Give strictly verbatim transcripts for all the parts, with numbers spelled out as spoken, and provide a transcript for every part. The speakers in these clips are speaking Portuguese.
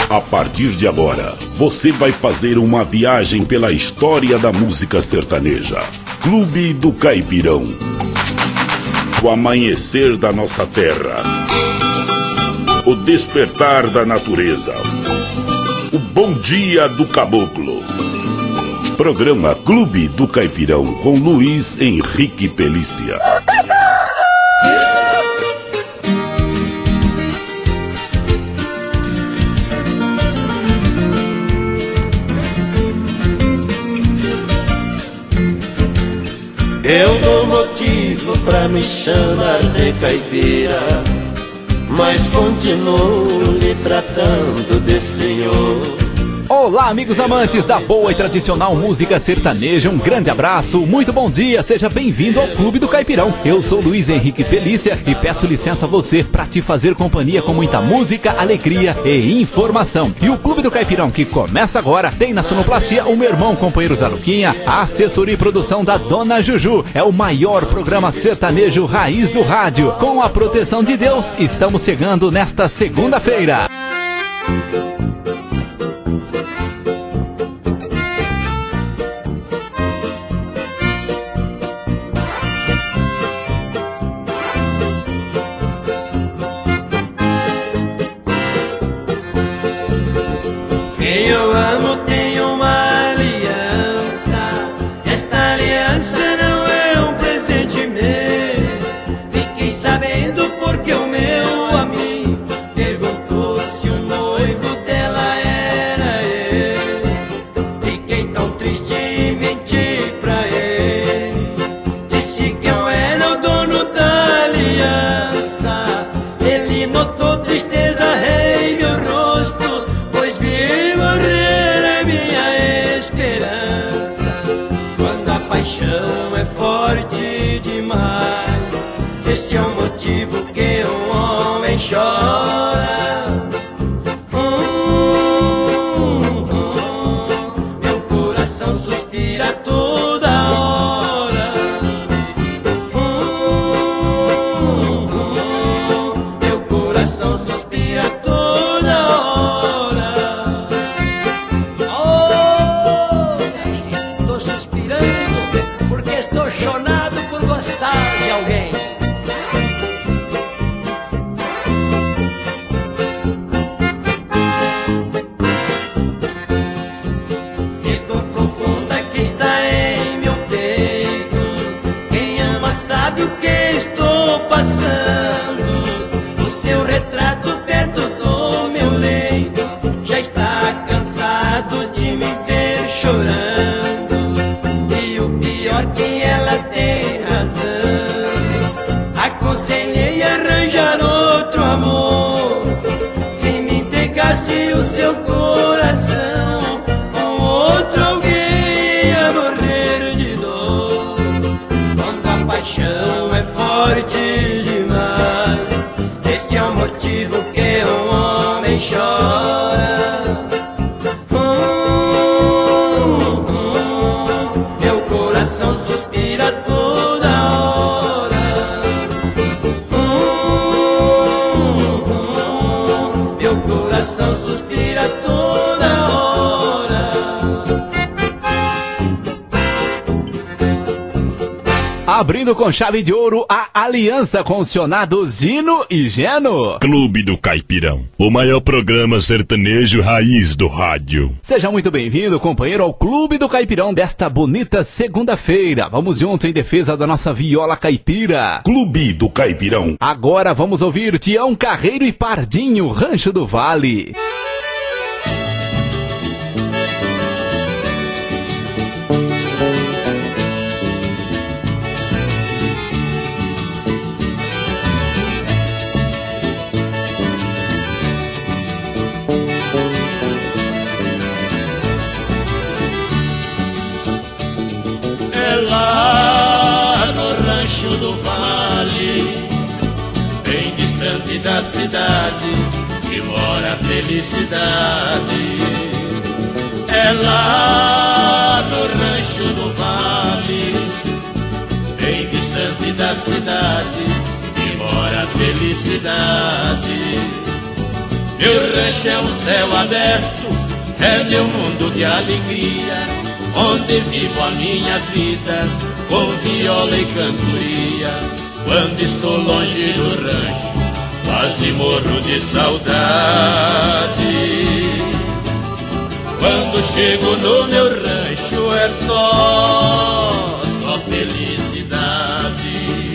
A partir de agora, você vai fazer uma viagem pela história da música sertaneja. Clube do Caipirão. O amanhecer da nossa terra. O despertar da natureza. O bom dia do caboclo. Programa Clube do Caipirão com Luiz Henrique Pelícia. Eu dou motivo pra me chamar de caipira, mas continuo lhe tratando de senhor. Olá, amigos amantes da boa e tradicional música sertaneja, um grande abraço, muito bom dia, seja bem-vindo ao Clube do Caipirão. Eu sou Luiz Henrique Pelícia e peço licença a você para te fazer companhia com muita música, alegria e informação. E o Clube do Caipirão, que começa agora, tem na sonoplastia o meu irmão, companheiro Zaluquinha, a assessoria e produção da Dona Juju. É o maior programa sertanejo raiz do rádio. Com a proteção de Deus, estamos chegando nesta segunda-feira. Quem eu amo tem uma aliança, esta aliança não é um presente meu. Fiquei sabendo porque o meu amigo perguntou se o noivo dela era eu. Fiquei tão triste e menti pra ele, disse que eu era o dono da aliança. Ele notou tristeza em meu rosto, pois vi morrer a minha esperança. Quando a paixão é forte demais, este é o motivo que um homem chora. Hum, hum, meu coração suspira toda hora. Hum, hum, meu coração suspira toda hora. Estou suspirando porque estou chonado por gostar de alguém. Que dor profunda que está em meu peito. Quem ama sabe o que estou passando. O seu retrato perto do meu leito já está cansado de me ver chorando. E o pior que ela tem razão. Aconselhei arranjar outro amor. Se me entregasse o seu coração, com outro alguém ia morrer de dor. Quando a paixão é forte demais, este é o motivo que um homem chora. Hum, hum, meu coração suspira toda hora. Hum, hum, meu coração suspira toda hora. Abrindo com chave de ouro a aliança com os cionados Gino e Geno. Clube do Caipirão, o maior programa sertanejo raiz do rádio. Seja muito bem-vindo, companheiro, ao Clube do Caipirão desta bonita segunda-feira. Vamos juntos em defesa da nossa viola caipira. Clube do Caipirão. Agora vamos ouvir Tião Carreiro e Pardinho, Rancho do Vale. É lá no Rancho do Vale, bem distante da cidade, que mora a felicidade. É lá no Rancho do Vale, bem distante da cidade, que mora a felicidade. Meu rancho é um céu aberto, é meu mundo de alegria, onde vivo a minha vida com viola e cantoria. Quando estou longe do rancho, quase morro de saudade. Quando chego no meu rancho é só, só felicidade.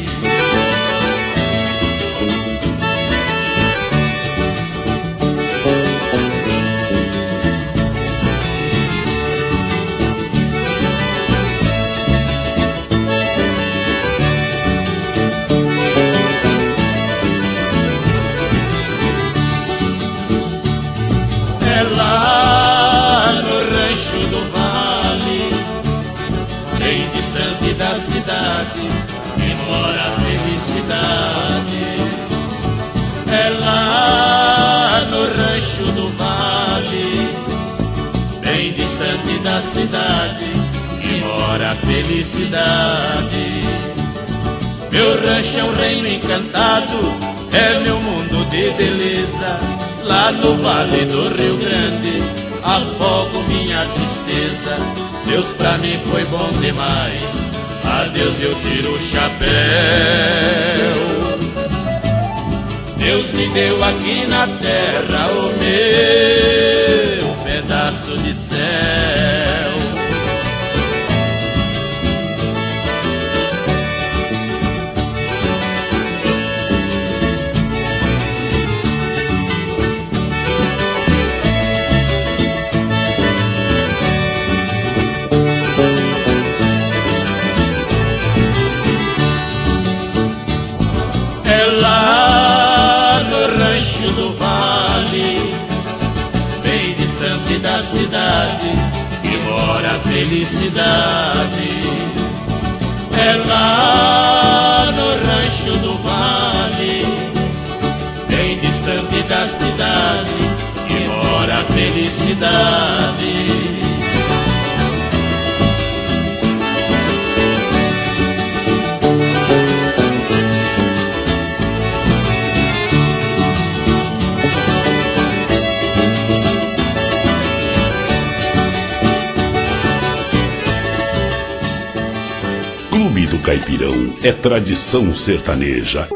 É lá no rancho do vale, bem distante da cidade, que mora a felicidade. É lá no rancho do vale, bem distante da cidade, que mora a felicidade. Meu rancho é um reino encantado, é meu mundo de beleza. Lá no vale do Rio Grande, afogo minha tristeza. Deus pra mim foi bom demais, a Deus eu tiro o chapéu. Deus me deu aqui na terra o meu pedaço de céu. É lá no rancho do vale, bem distante da cidade, que mora a felicidade. É lá no rancho do vale, bem distante da cidade, que mora a felicidade. Clube do Caipirão é tradição sertaneja.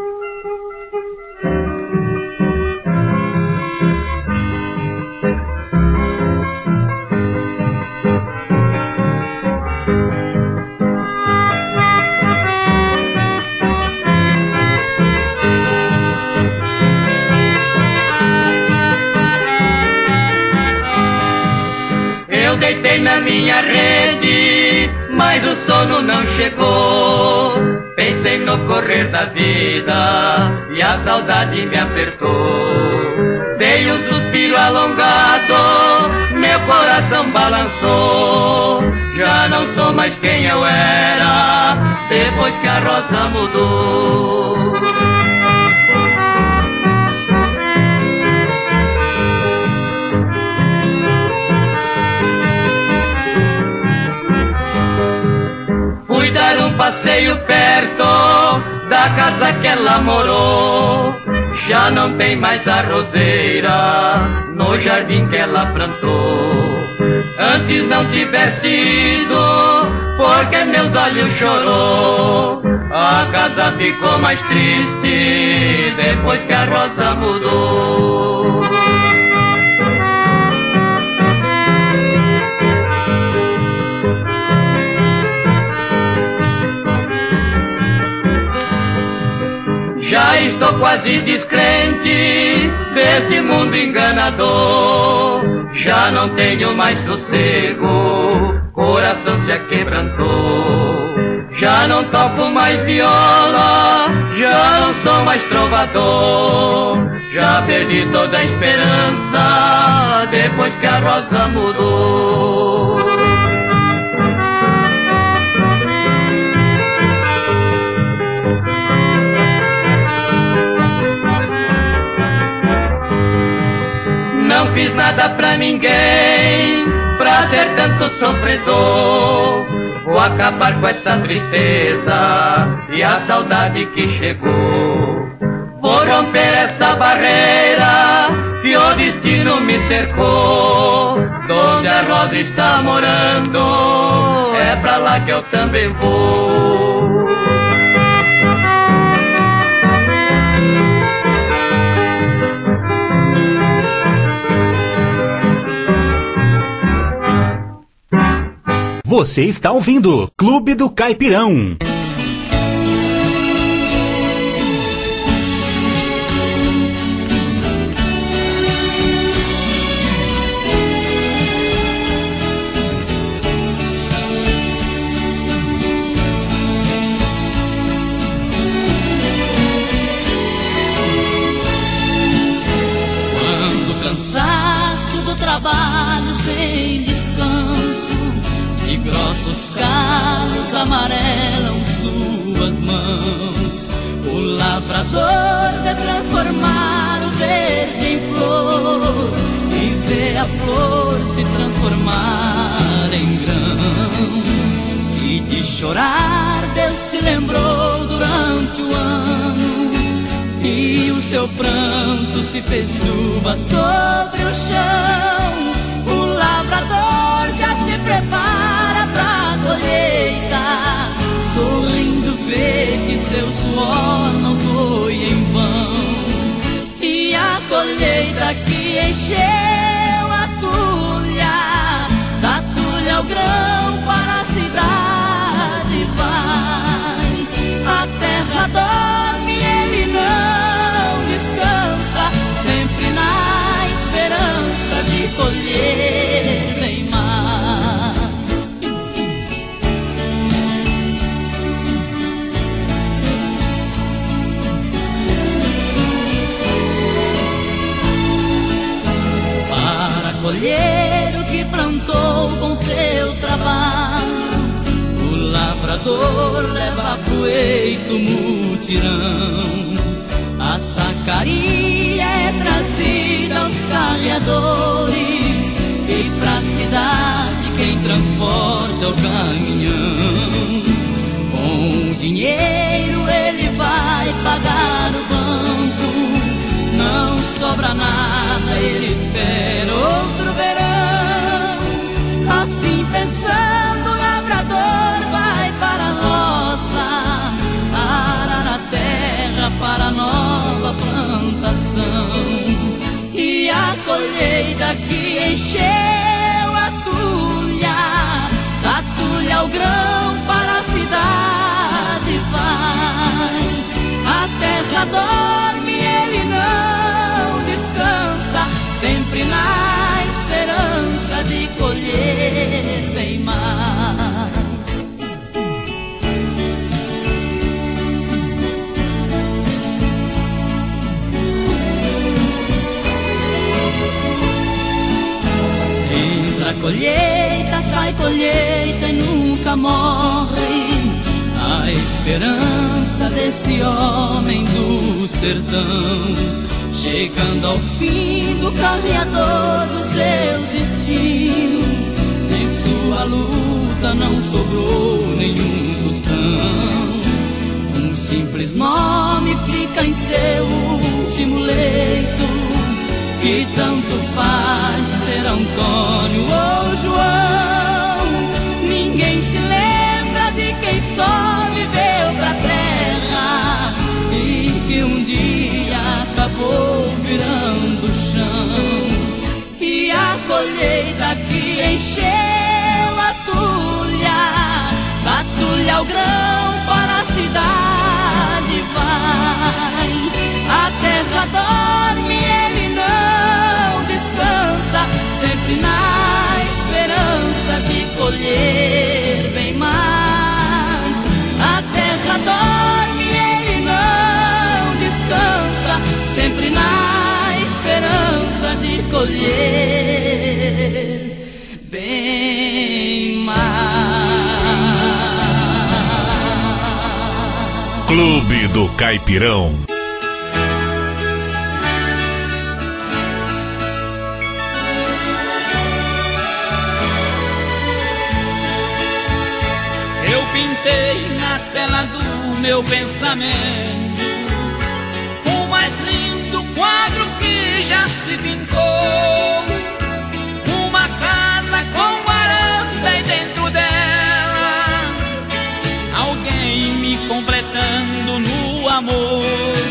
Eu deitei na minha rede, mas o sono não chegou. Pensei no correr da vida e a saudade me apertou. Dei um suspiro alongado, meu coração balançou. Já não sou mais quem eu era, depois que a rosa mudou. Fui dar um passeio perto da casa que ela morou. Já não tem mais a roseira no jardim que ela plantou. Antes não tivesse ido, porque meus olhos chorou. A casa ficou mais triste depois que a rosa mudou. Já estou quase descrente deste mundo enganador. Já não tenho mais sossego, coração se aquebrantou. Já não toco mais viola, já não sou mais trovador. Já perdi toda a esperança depois que a rosa mudou. Não fiz nada pra ninguém, pra ser tanto sofredor. Vou acabar com essa tristeza e a saudade que chegou. Vou romper essa barreira, pior destino me cercou. Donde a rosa está morando, é pra lá que eu também vou. Você está ouvindo Clube do Caipirão. Quando o cansaço do trabalho sem descanso, de grossos calos amarelam suas mãos, o lavrador de transformar o verde em flor e vê a flor se transformar em grão. Se de chorar Deus se lembrou durante o ano e o seu pranto se fez chuva sobre o chão, o lavrador já se prepara pra colheita, sorrindo vê que seu suor não foi em vão. E a colheita que encheu a tulha, da tulha o grão para a cidade vai. A terra dorme, ele não descansa, sempre na esperança de colher bem mais. Para colher o que plantou com seu trabalho, o lavrador leva pro eito mutirão. A sacaria é trazida aos carreadores e pra cidade quem transporta é o caminhão. Com o dinheiro ele vai pagar o banco, não sobra nada, ele espera outro verão. Assim pensando, o lavrador vai para a roça, arar a terra para a nova plantação. E a colheita que encheu a tulha, da tulha o grão para a cidade vai. A terra dorme, ele não descansa, sempre na esperança de colher bem mais. Entra a colheita, sai colheita e nunca morre a esperança desse homem do sertão, chegando ao fim do carreador do seu destino. De sua luta não sobrou nenhum tostão, um simples nome fica em seu último leito, que tanto faz ser Antônio ou João. Ninguém se lembra de quem só viveu pra terra e que um dia acabou virando chão. E a colheita que encheu a tulha, da tulha o grão para a cidade vai. A terra dorme, ele não descansa, sempre na esperança de colher bem mais. A terra dorme, ele não descansa, sempre na esperança de colher bem mais. Clube do Caipirão. Eu pintei na tela do meu pensamento o mais lindo quadro que já se pintou uma casa com varanda e dentro dela alguém me completando no amor.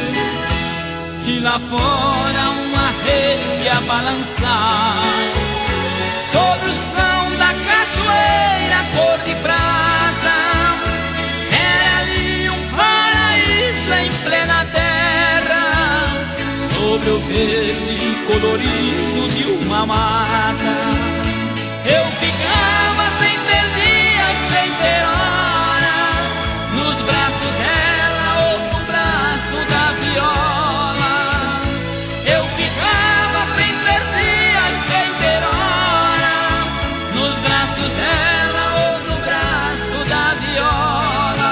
E lá fora uma rede a balançar sobre o som da cachoeira cor de prata. Era ali um paraíso em plena terra, sobre o verde colorido de uma mata. Eu ficava sem ter dia, sem ter hora, nos braços dela ou no braço da viola. Eu ficava sem ter dia, sem ter hora, nos braços dela ou no braço da viola.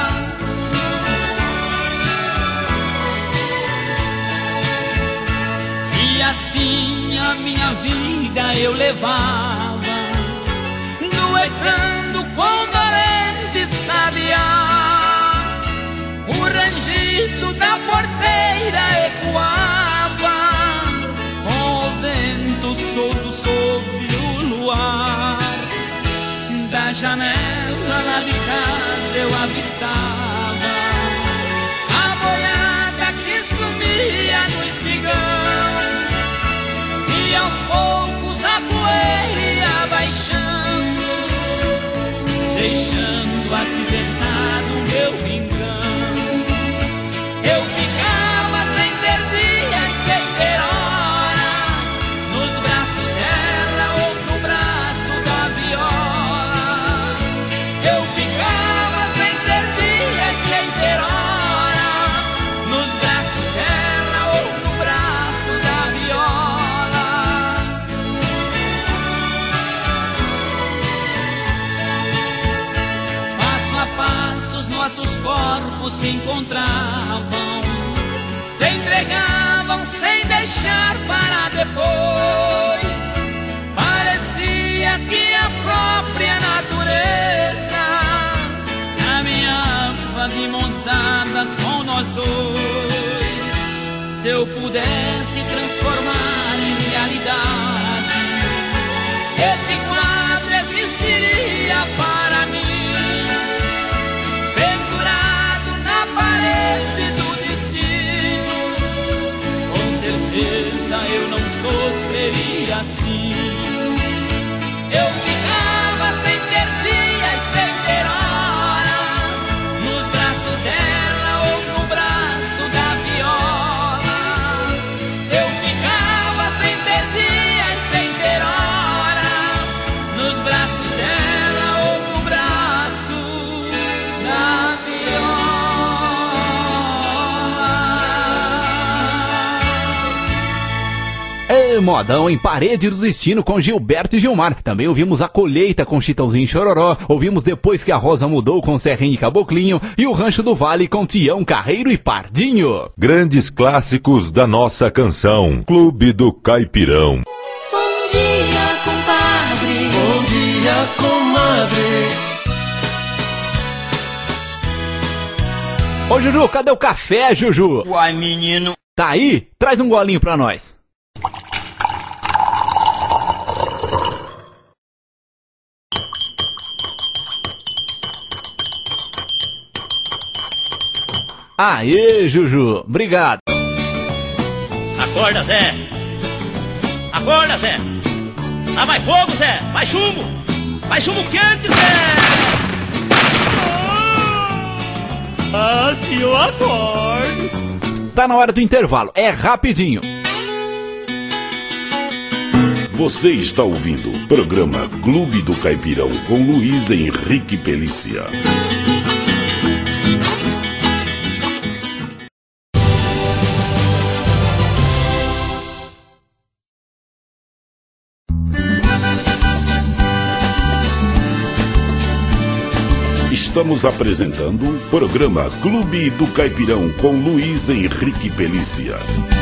E assim a minha vida eu levava, duetando com dolente sabiá. O rangido da porteira ecoava com o vento solto sobre o luar. Da janela lá de casa eu avistava a boiada que sumia no espigão, e aos poucos a poeira ia baixando, deixando acidentado o meu rincão. Eu ficava sem ter dia, sem ter hora, nos braços dela ou no braço da viola. Eu ficava sem ter dia, sem ter hora, nos braços dela ou no braço da viola. Passo a passo os nossos corpos se encontravam, se entregavam sem deixar para depois. Parecia que a própria natureza caminhava de mãos dadas com nós dois. Se eu pudesse transformar em realidade, esse quadro existiria para mim, pendurado na parede do destino. Com certeza eu não sofreria assim. Eu ficava sem ter dia e sem ter hora, nos braços dela ou no braço da viola. Eu ficava sem ter dia e sem ter hora, nos braços dela ou no braço da viola. É, modão em Parede do Destino com Gilberto e Gilmar. Também ouvimos A Colheita com Chitãozinho e Chororó. Ouvimos Depois que a Rosa Mudou com Serrinha e Caboclinho. E o Rancho do Vale com Tião, Carreiro e Pardinho. Grandes clássicos da nossa canção. Clube do Caipirão. Bom dia, compadre. Bom dia, comadre. Ô Juju, cadê o café, Juju? Uai, menino. Tá aí? Traz um golinho pra nós. Aê, Juju, obrigado. Acorda, Zé. Acorda, Zé. Dá mais fogo, Zé. Mais chumbo. Mais chumbo quente, Zé. Ah, se eu acordo. Tá na hora do intervalo, é rapidinho. Você está ouvindo o programa Clube do Caipirão com Luiz Henrique Pelícia. Estamos apresentando o programa Clube do Caipirão com Luiz Henrique Pelícia.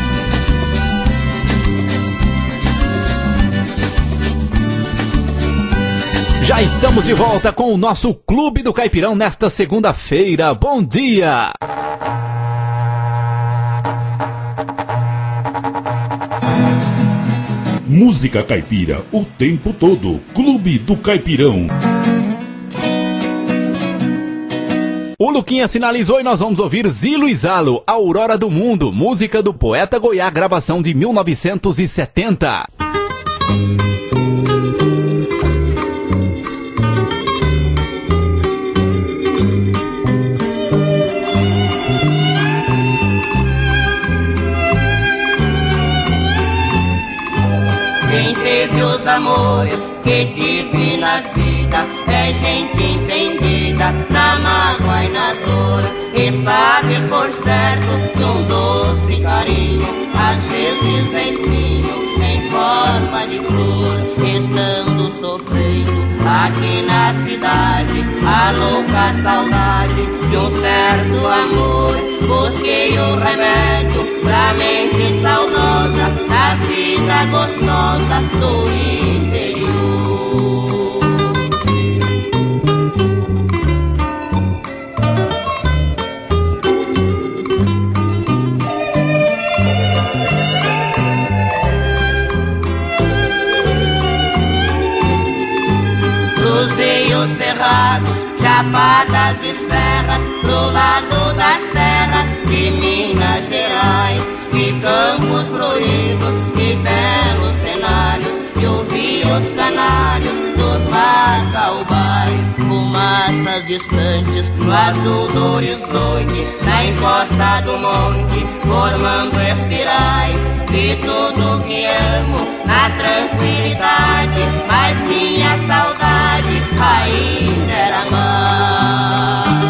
Já estamos de volta com o nosso Clube do Caipirão nesta segunda-feira. Bom dia! música caipira o tempo todo. Clube do Caipirão. O Luquinha sinalizou e nós vamos ouvir Zilo e Zalo, Aurora do Mundo, música do Poeta Goiá, gravação de mil novecentos e setenta. Quem teve os amores que tive na vida é gente entendida na mágoa e na dor, e sabe por certo que um doce carinho às vezes é espinho em forma de flor. Estando sofrendo aqui na cidade a louca saudade de um certo amor, busquei o remédio pra mente saudosa da vida gostosa do interior. Cruzei os cerrados, chapadas e serras, pro lado das terras de Minas Gerais. Vi campos floridos e belos cenários, e ouvi os canários dos macaubais. Fumaças distantes no azul do horizonte, na encosta do monte, formando espirais. Vi tudo que amo na tranquilidade, mas minha saudade ainda era mais.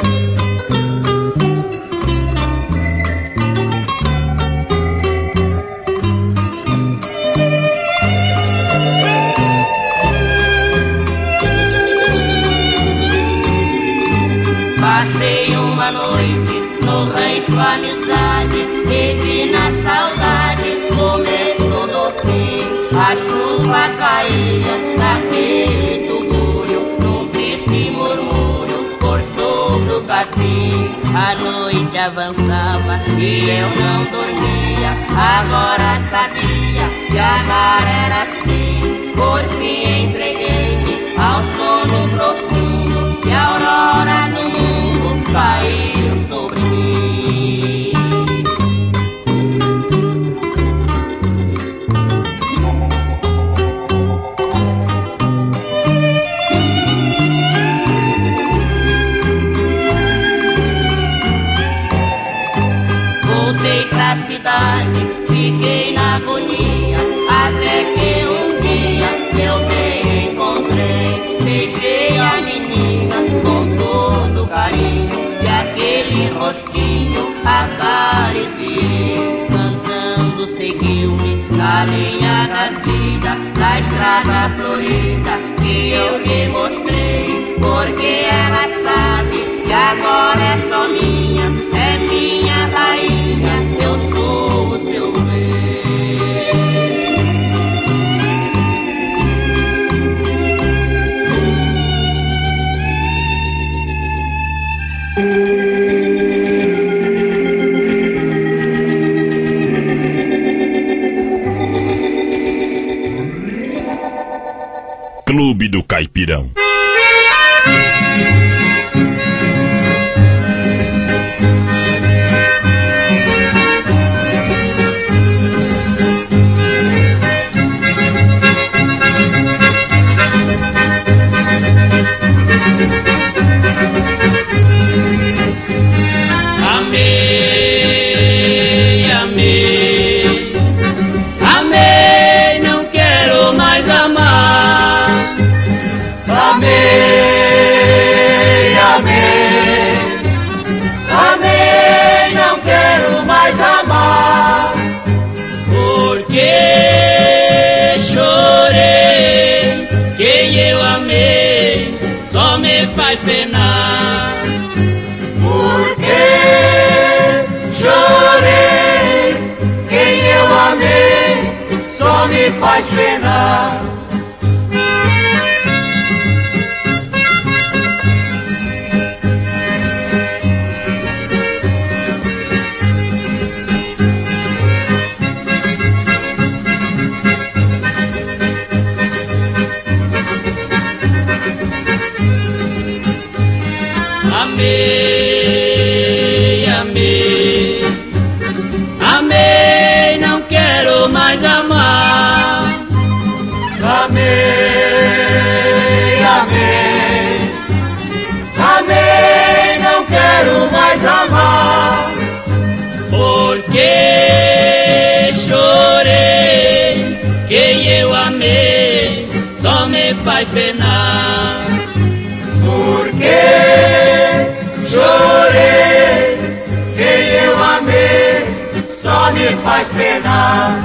Passei uma noite no rancho Amizade e vi na saudade começo do fim. A chuva caía naquele tugúrio, num triste murmúrio por sobre o capim. A noite avançava e eu não dormia, agora sabia que amar era assim. Por fim entreguei-me ao sono profundo e a aurora do mundo caiu sobre mim. Voltei pra cidade, fiquei na agonia, até que um dia meu bem encontrei. Beijei a menina com todo carinho e aquele rostinho acariciei. Cantando seguiu-me na linha da vida, na estrada florida que eu lhe mostrei. Porque ela sabe que agora é só minha, é minha rainha, eu sou o seu rei. Clube do Caipirão. Amei, amei, amei, não quero mais amar. Amei, amei, amei, não quero mais amar. Porque chorei, quem eu amei só me faz penar. Porque chorei, quem eu amei só me faz penar. amei, amei, amei, não quero mais amar. Amei, amei, amei, não quero mais amar. Porque chorei, quem eu amei só me faz penar. Porque chorei, quem eu amei só me faz penar.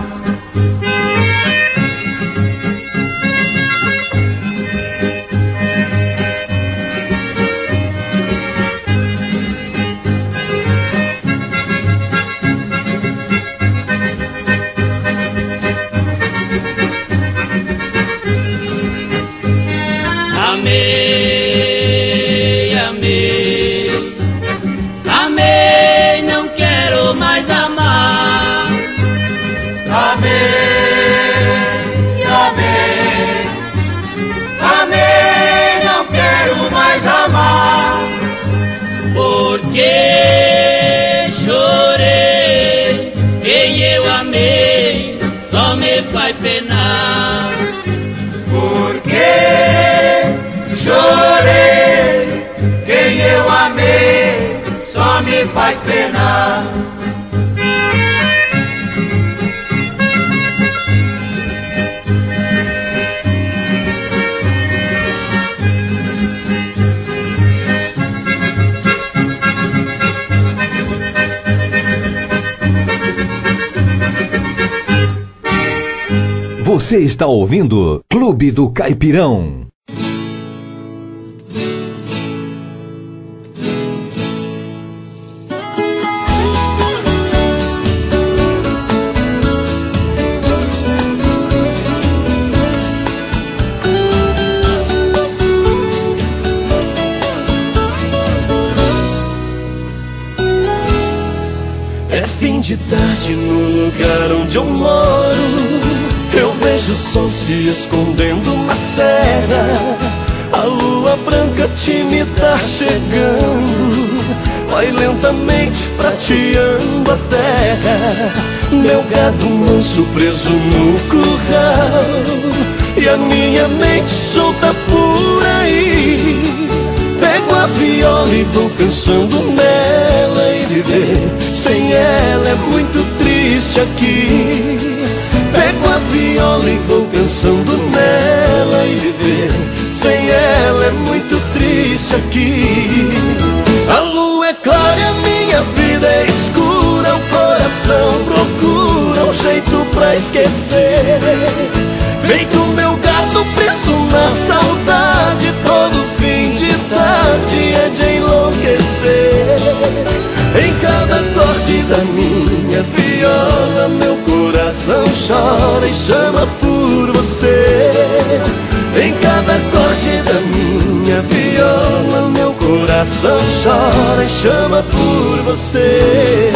Amei, amei, amei, não quero mais amar. Amei, amei, amei, não quero mais amar. Porque chorei, quem eu amei só me faz penar. Porque chorei, quem eu amei só me faz penar. Você está ouvindo Clube do Caipirão. É fim de tarde no lugar onde eu moro. Eu vejo o sol se escondendo na serra. A lua branca tímida chegando, vai lentamente prateando a terra. Meu gado manso preso no curral, e a minha mente solta por aí. Pego a viola e vou pensando nela, e viver sem ela é muito triste aqui. Pego a viola e vou pensando nela, e viver sem ela é muito triste aqui. A lua é clara e a minha vida é escura. O coração procura um jeito pra esquecer. Feito meu gato preso na saudade, todo fim de tarde é de enlouquecer. Em cada acorde da minha viola, meu coração chora e chama por você. Em cada acorde da minha viola, meu coração chora e chama por você.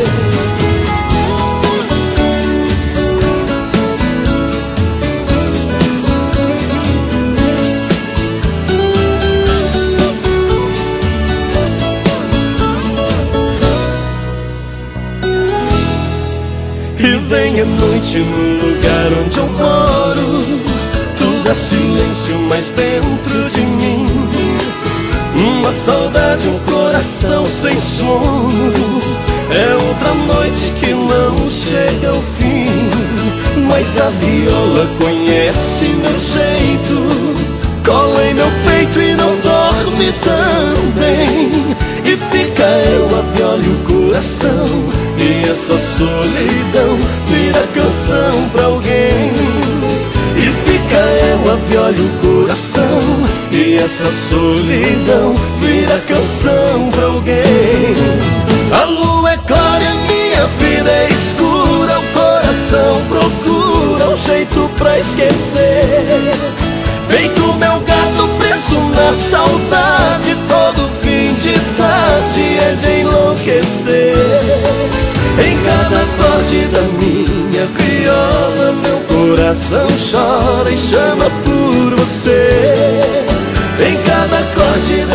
E vem a noite no lugar onde eu moro. Tudo é silêncio, mas dentro de mim uma saudade, um coração sem sono. É outra noite que não chega ao fim, mas a viola conhece meu jeito. Cola em meu peito e não dorme também. E fica eu, a viola e o coração, e essa solidão vira canção pra alguém. E fica eu, a viola e o coração, e essa solidão vira canção pra alguém. A lua é clara e a minha vida é escura. O coração procura um jeito pra esquecer. Feito meu gato preso na saudade, todo fim de tarde é de enlouquecer. Em cada acorde da minha viola, meu coração chora e chama por você. Em cada acorde da minha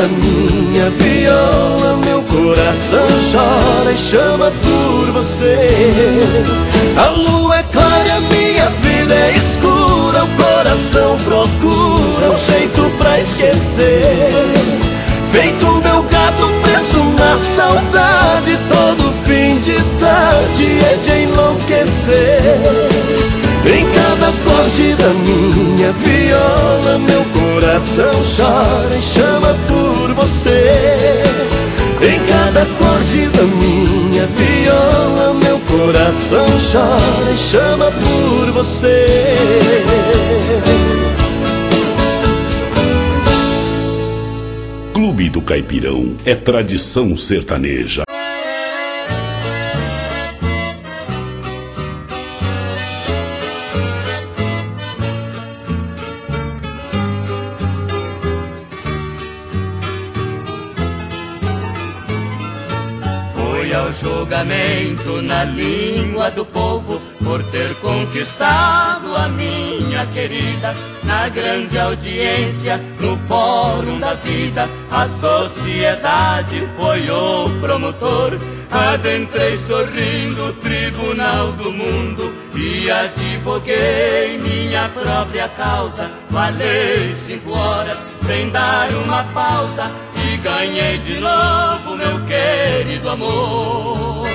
minha viola, meu coração chora e chama por você. A lua é clara e a minha vida é escura, o coração procura um jeito pra esquecer. Feito meu gato preso na saudade, todo fim de tarde é de enlouquecer. Em cada acorde da minha viola, meu coração chora e chama por você. Em cada acorde da minha viola, meu coração chora e chama por você. Clube do Caipirão é tradição sertaneja. Foi ao julgamento na língua do povo por ter conquistado a minha querida. Na grande audiência, no fórum da vida, a sociedade foi o promotor. Adentrei sorrindo o tribunal do mundo e advoguei minha própria causa. Falei cinco horas sem dar uma pausa e ganhei de novo meu querido amor.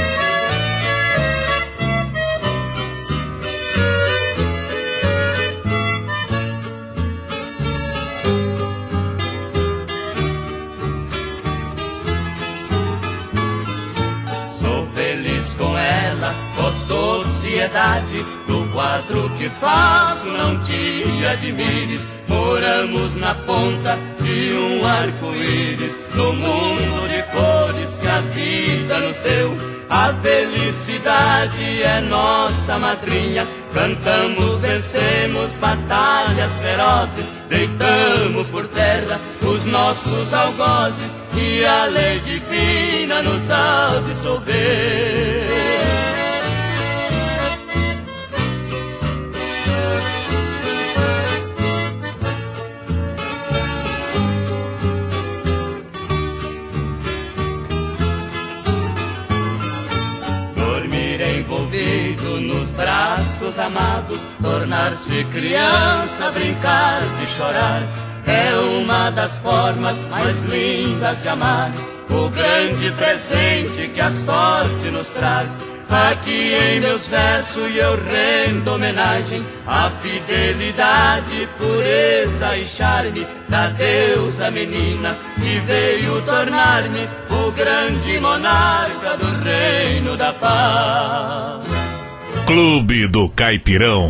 Com ela, ó sociedade, do quadro que faço não te admires. Moramos na ponta de um arco-íris, no mundo de cores que a vida nos deu. A felicidade é nossa madrinha, cantamos, vencemos batalhas ferozes, deitamos por terra os nossos algozes e a lei divina nos absolver. Envolvido nos braços amados, tornar-se criança, brincar de chorar, é uma das formas mais lindas de amar. O grande presente que a sorte nos traz. Aqui em meus versos eu rendo homenagem à fidelidade, pureza e charme da deusa menina que veio tornar-me o grande monarca do reino da paz. Clube do Caipirão.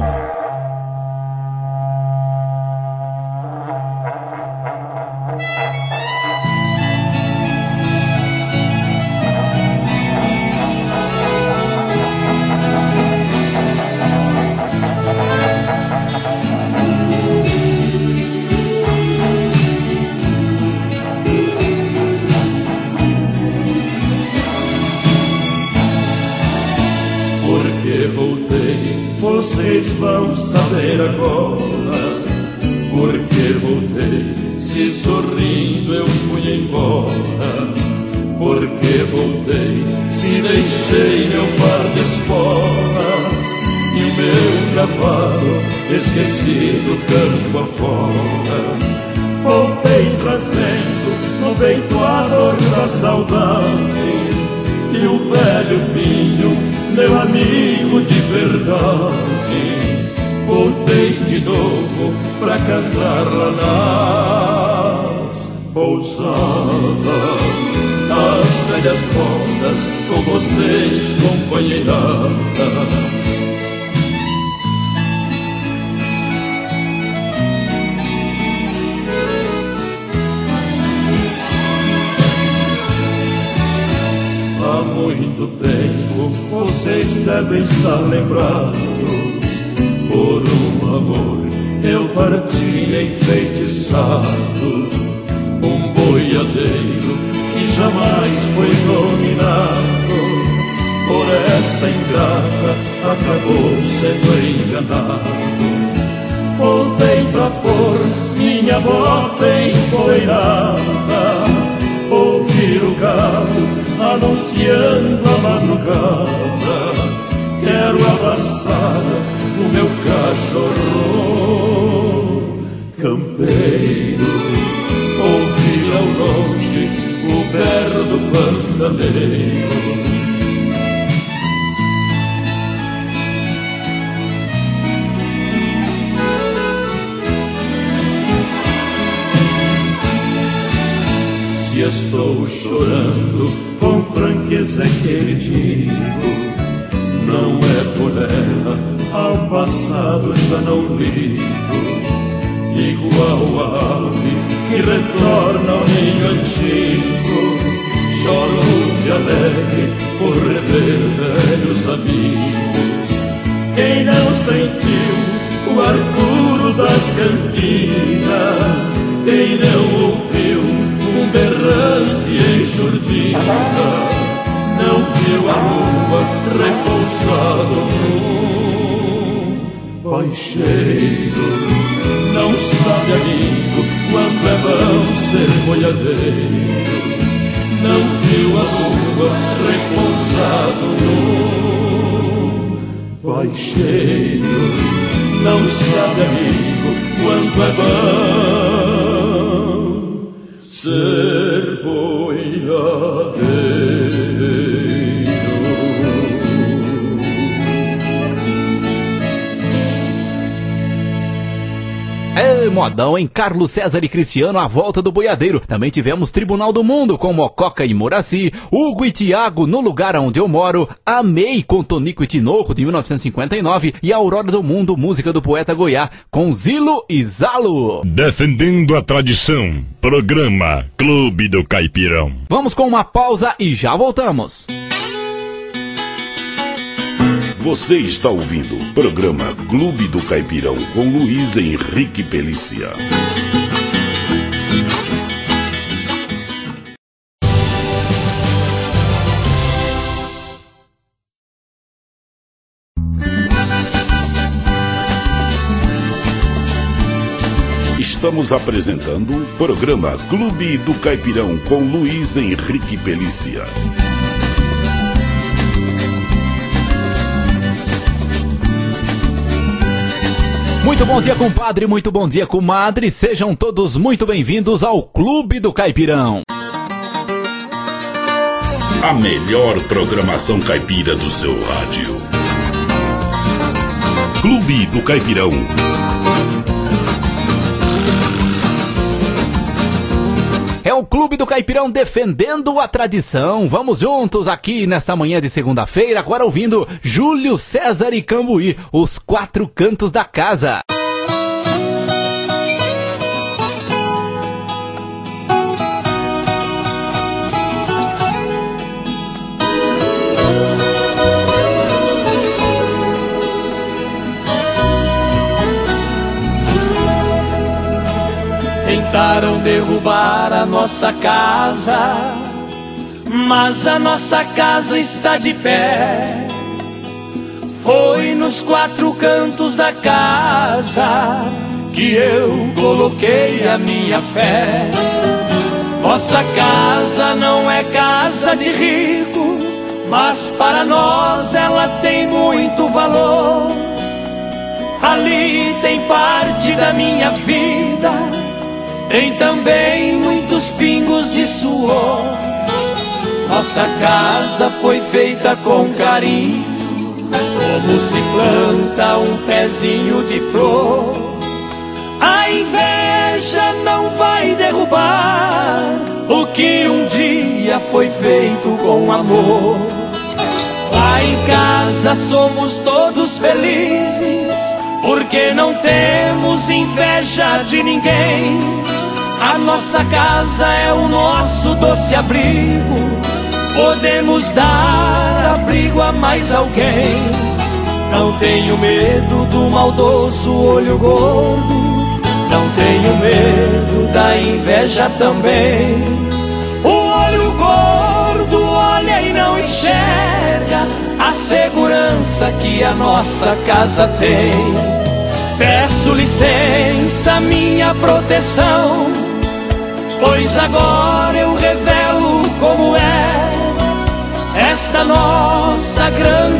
Vocês vão saber agora porque voltei, se sorrindo eu fui embora. Porque voltei, se deixei meu par de esporas e o meu cavalo esquecido campo afora. Voltei trazendo no peito a dor da saudade e o velho pinho, meu amigo de verdade. Voltei de novo pra cantar lá nas pousadas, nas velhas rodas, com vocês, companheiradas. Há muito tempo vocês devem estar lembrados. Por um amor eu parti enfeitiçado, um boiadeiro que jamais foi dominado. Por esta ingrata acabou sendo enganado. Voltei pra pôr minha bota empoeirada balbuciando a madrugada, quero abraçar o meu cachorro campeiro, ouvir ao longe o berro do pantaneiro. Se estou chorando, com franqueza que digo, não é por ela, ao passado já não ligo. Igual a ave que retorna ao ninho antigo, choro de alegre por rever velhos amigos. Quem não sentiu o ar puro das campinas, quem não ouviu um berrante em surdina, não viu a lua repousado num baixeiro, não sabe, amigo, quanto é bom ser boiadeiro. Não viu a lua repousado num baixeiro, não sabe, amigo, quanto é bom ser boiadeiro. É modão, hein? Carlos César e Cristiano, a volta do boiadeiro. Também tivemos Tribunal do Mundo com Mococa e Moraci, Hugo e Tiago, No Lugar Onde Eu Moro, Amei com Tonico e Tinoco de mil novecentos e cinquenta e nove e A Aurora do Mundo, música do poeta Goiá, com Zilo e Zalo. Defendendo a tradição, programa Clube do Caipirão. Vamos com uma pausa e já voltamos. Você está ouvindo o programa Clube do Caipirão com Luiz Henrique Pelícia. Estamos apresentando o programa Clube do Caipirão com Luiz Henrique Pelícia. Muito bom dia, compadre, muito bom dia, comadre. Sejam todos muito bem-vindos ao Clube do Caipirão. A melhor programação caipira do seu rádio. Clube do Caipirão. É o Clube do Caipirão defendendo a tradição. Vamos juntos aqui nesta manhã de segunda-feira, agora ouvindo Júlio César e Cambuí, os quatro cantos da casa. Tentaram derrubar a nossa casa, mas a nossa casa está de pé. Foi nos quatro cantos da casa que eu coloquei a minha fé. Nossa casa não é casa de rico, mas para nós ela tem muito valor. Ali tem parte da minha vida, tem também muitos pingos de suor. Nossa casa foi feita com carinho, como se planta um pezinho de flor. A inveja não vai derrubar o que um dia foi feito com amor. Lá em casa somos todos felizes, porque não temos inveja de ninguém. A nossa casa é o nosso doce abrigo, podemos dar abrigo a mais alguém. Não tenho medo do maldoso olho gordo, não tenho medo da inveja também. O olho gordo olha e não enxerga a segurança que a nossa casa tem. Peço licença, minha proteção, pois agora eu revelo como é.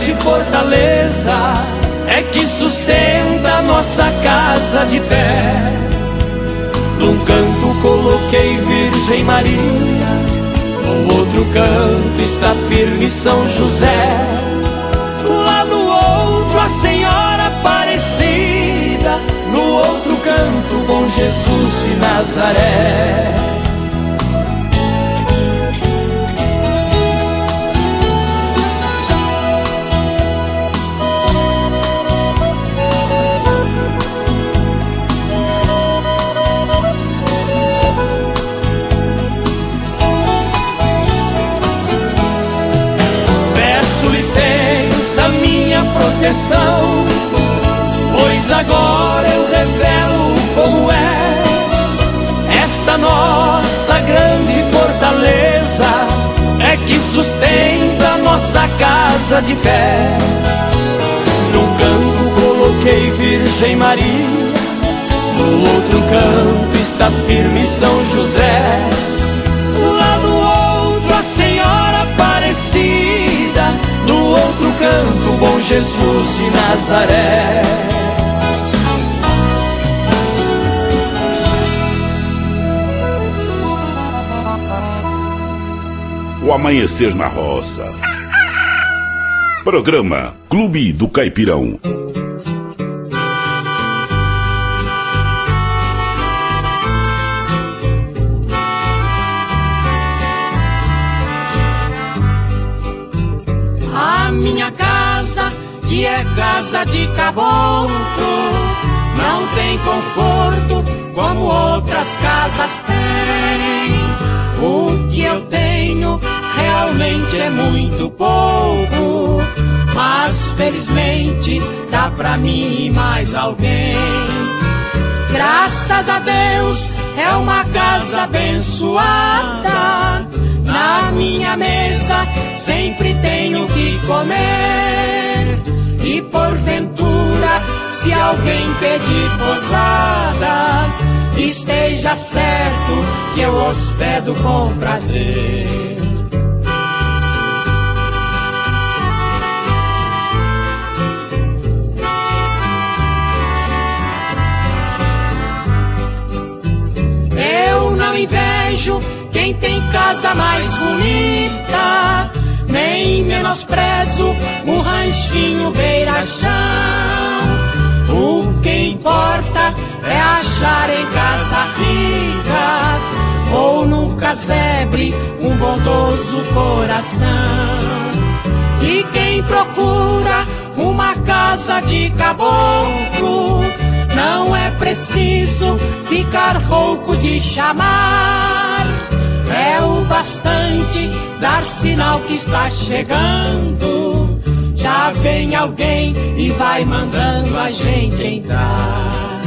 grande fortaleza é que sustenta nossa casa de pé. Num canto coloquei Virgem Maria, no outro canto está firme São José. Lá no outro a Senhora Aparecida, no outro canto Bom Jesus de Nazaré. Proteção, pois agora eu revelo como é esta nossa grande fortaleza, é que sustenta nossa casa de pé. Num canto coloquei Virgem Maria, no outro canto está firme São José. Lá no outro a Senhora Aparecida, no outro canto Bom Jesus de Nazaré. O Amanhecer na Roça. Programa Clube do Caipirão. Que é casa de caboclo, não tem conforto como outras casas têm. O que eu tenho realmente é muito pouco, mas felizmente dá pra mim e mais alguém. Graças a Deus é uma casa abençoada, na minha mesa sempre tenho o que comer. E porventura, se alguém pedir posada, esteja certo que eu hospedo com prazer. Eu não invejo quem tem casa mais bonita, nem menosprezo um ranchinho beira-chão. O que importa é achar em casa rica, ou num casebre um bondoso coração. E quem procura uma casa de caboclo, não é preciso ficar rouco de chamar. É o bastante dar sinal que está chegando, já vem alguém e vai mandando a gente entrar.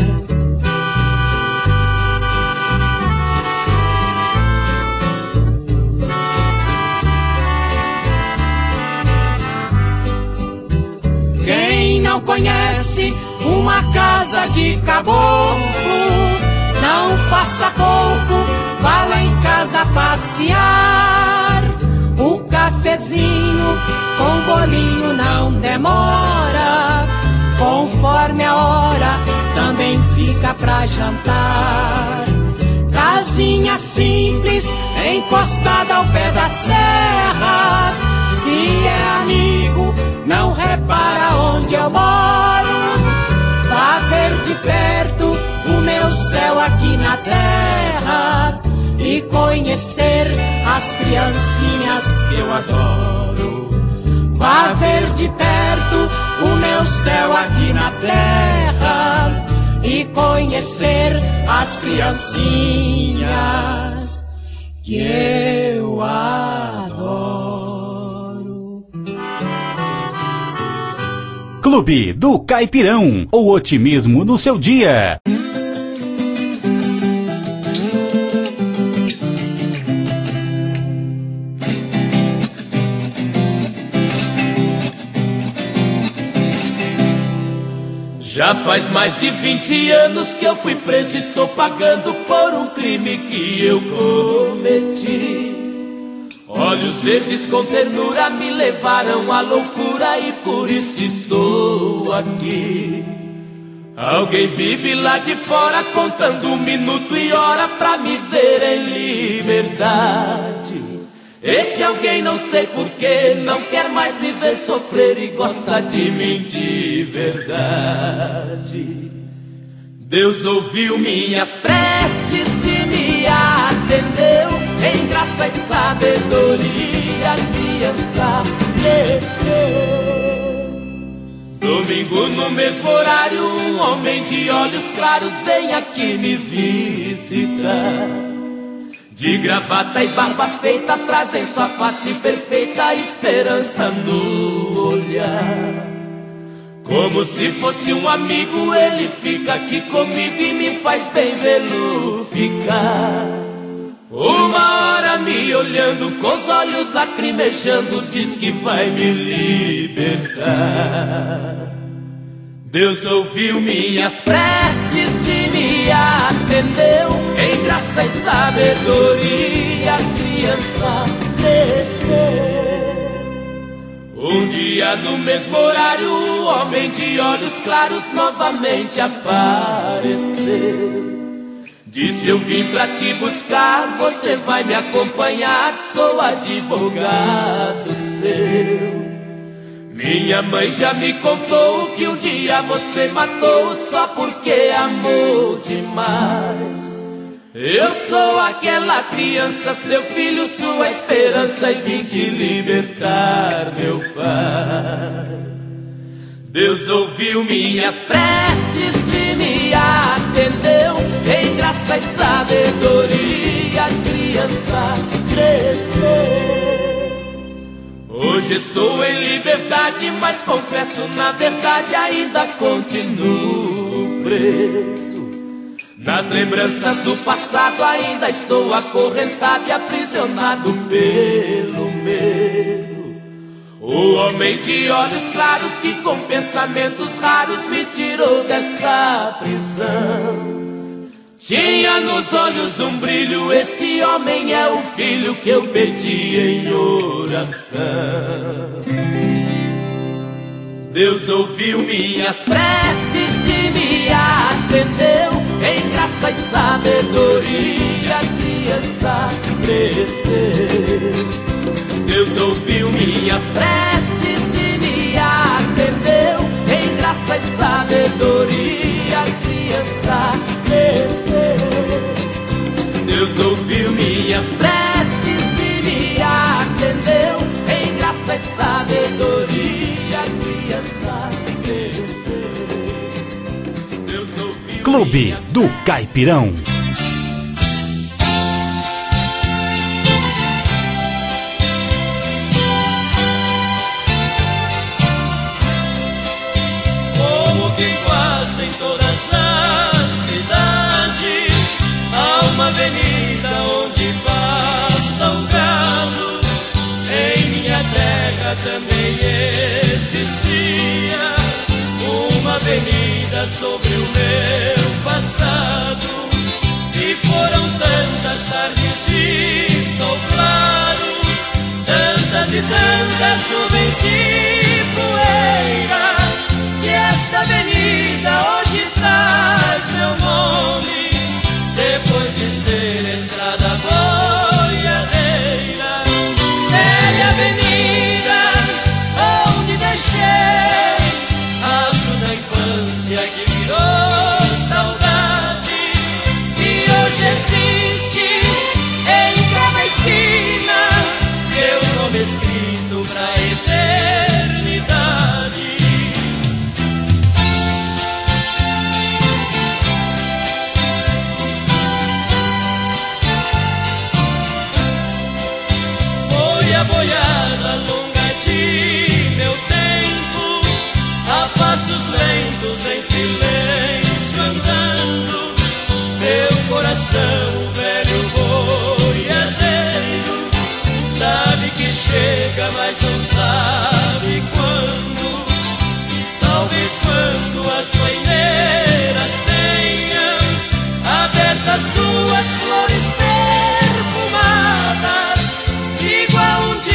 Quem não conhece uma casa de caboclo, não faça pouco, vá lá em casa passear. O cafezinho com bolinho não demora, conforme a hora também fica pra jantar. Casinha simples, encostada ao pé da serra, se é amigo, não repara onde eu moro. Vá ver de perto o meu céu aqui na terra e conhecer as criancinhas que eu adoro. Vá ver de perto o meu céu aqui na terra e conhecer as criancinhas que eu adoro. Clube do Caipirão, o otimismo no seu dia. Já faz mais de vinte anos que eu fui preso e estou pagando por um crime que eu cometi. Olha Olhos verdes com ternura me levaram à loucura e por isso estou aqui. Alguém vive lá de fora contando minuto e hora pra me ver em liberdade. Esse alguém não sei porquê não quer mais me ver sofrer e gosta de mim de verdade. Deus ouviu minhas preces e me atendeu. Em graça e sabedoria a criança cresceu. Domingo no mesmo horário um homem de olhos claros vem aqui me visitar. De gravata e barba feita traz em sua face perfeita a esperança no olhar. Como se fosse um amigo ele fica aqui comigo e me faz bem vê-lo ficar. Uma hora me olhando com os olhos lacrimejando diz que vai me libertar. Deus ouviu minhas preces e me atendeu. Em graça e sabedoria a criança cresceu. Um dia no mesmo horário o homem de olhos claros novamente apareceu. Disse eu vim pra te buscar, você vai me acompanhar, sou advogado seu. Minha mãe já me contou que um dia você matou só porque amou demais. Eu sou aquela criança, seu filho, sua esperança, e vim te libertar, meu pai. Deus ouviu minhas preces e me atendeu. Em graça e sabedoria a criança cresceu. Hoje estou em liberdade, mas confesso na verdade ainda continuo preso. Nas lembranças do passado ainda estou acorrentado e aprisionado pelo medo. O homem de olhos claros que com pensamentos raros me tirou desta prisão. Tinha nos olhos um brilho, esse homem é o filho que eu pedi em oração. Deus ouviu minhas preces e me atendeu. Em graça e sabedoria a criança cresceu. Deus ouviu minhas preces e me atendeu. Em graça e sabedoria a criança cresceu. Deus ouviu minhas preces e me atendeu. Em graça e sabedoria a criança cresceu. Deus ouviu Clube do Caipirão. Como que quase em todas as cidades há uma avenida onde passa o gado. Em minha terra também existia uma avenida sobre o meu passado. E foram tantas tardes de sol claro, tantas e tantas nuvens de poeira, que esta avenida hoje traz meu nome, depois de ser estrada boiadeira. Velha avenida onde deixei rastro da infância que virou saudade, e hoje existe em cada esquina meu nome escrito pra eternidade. Foi a boiada longa de meu tempo, a passos lentos em silêncio andando. Meu coração, velho boiadeiro, sabe que chega, mas não sabe quando. Talvez quando as toineiras tenham abertas suas flores perfumadas, igual um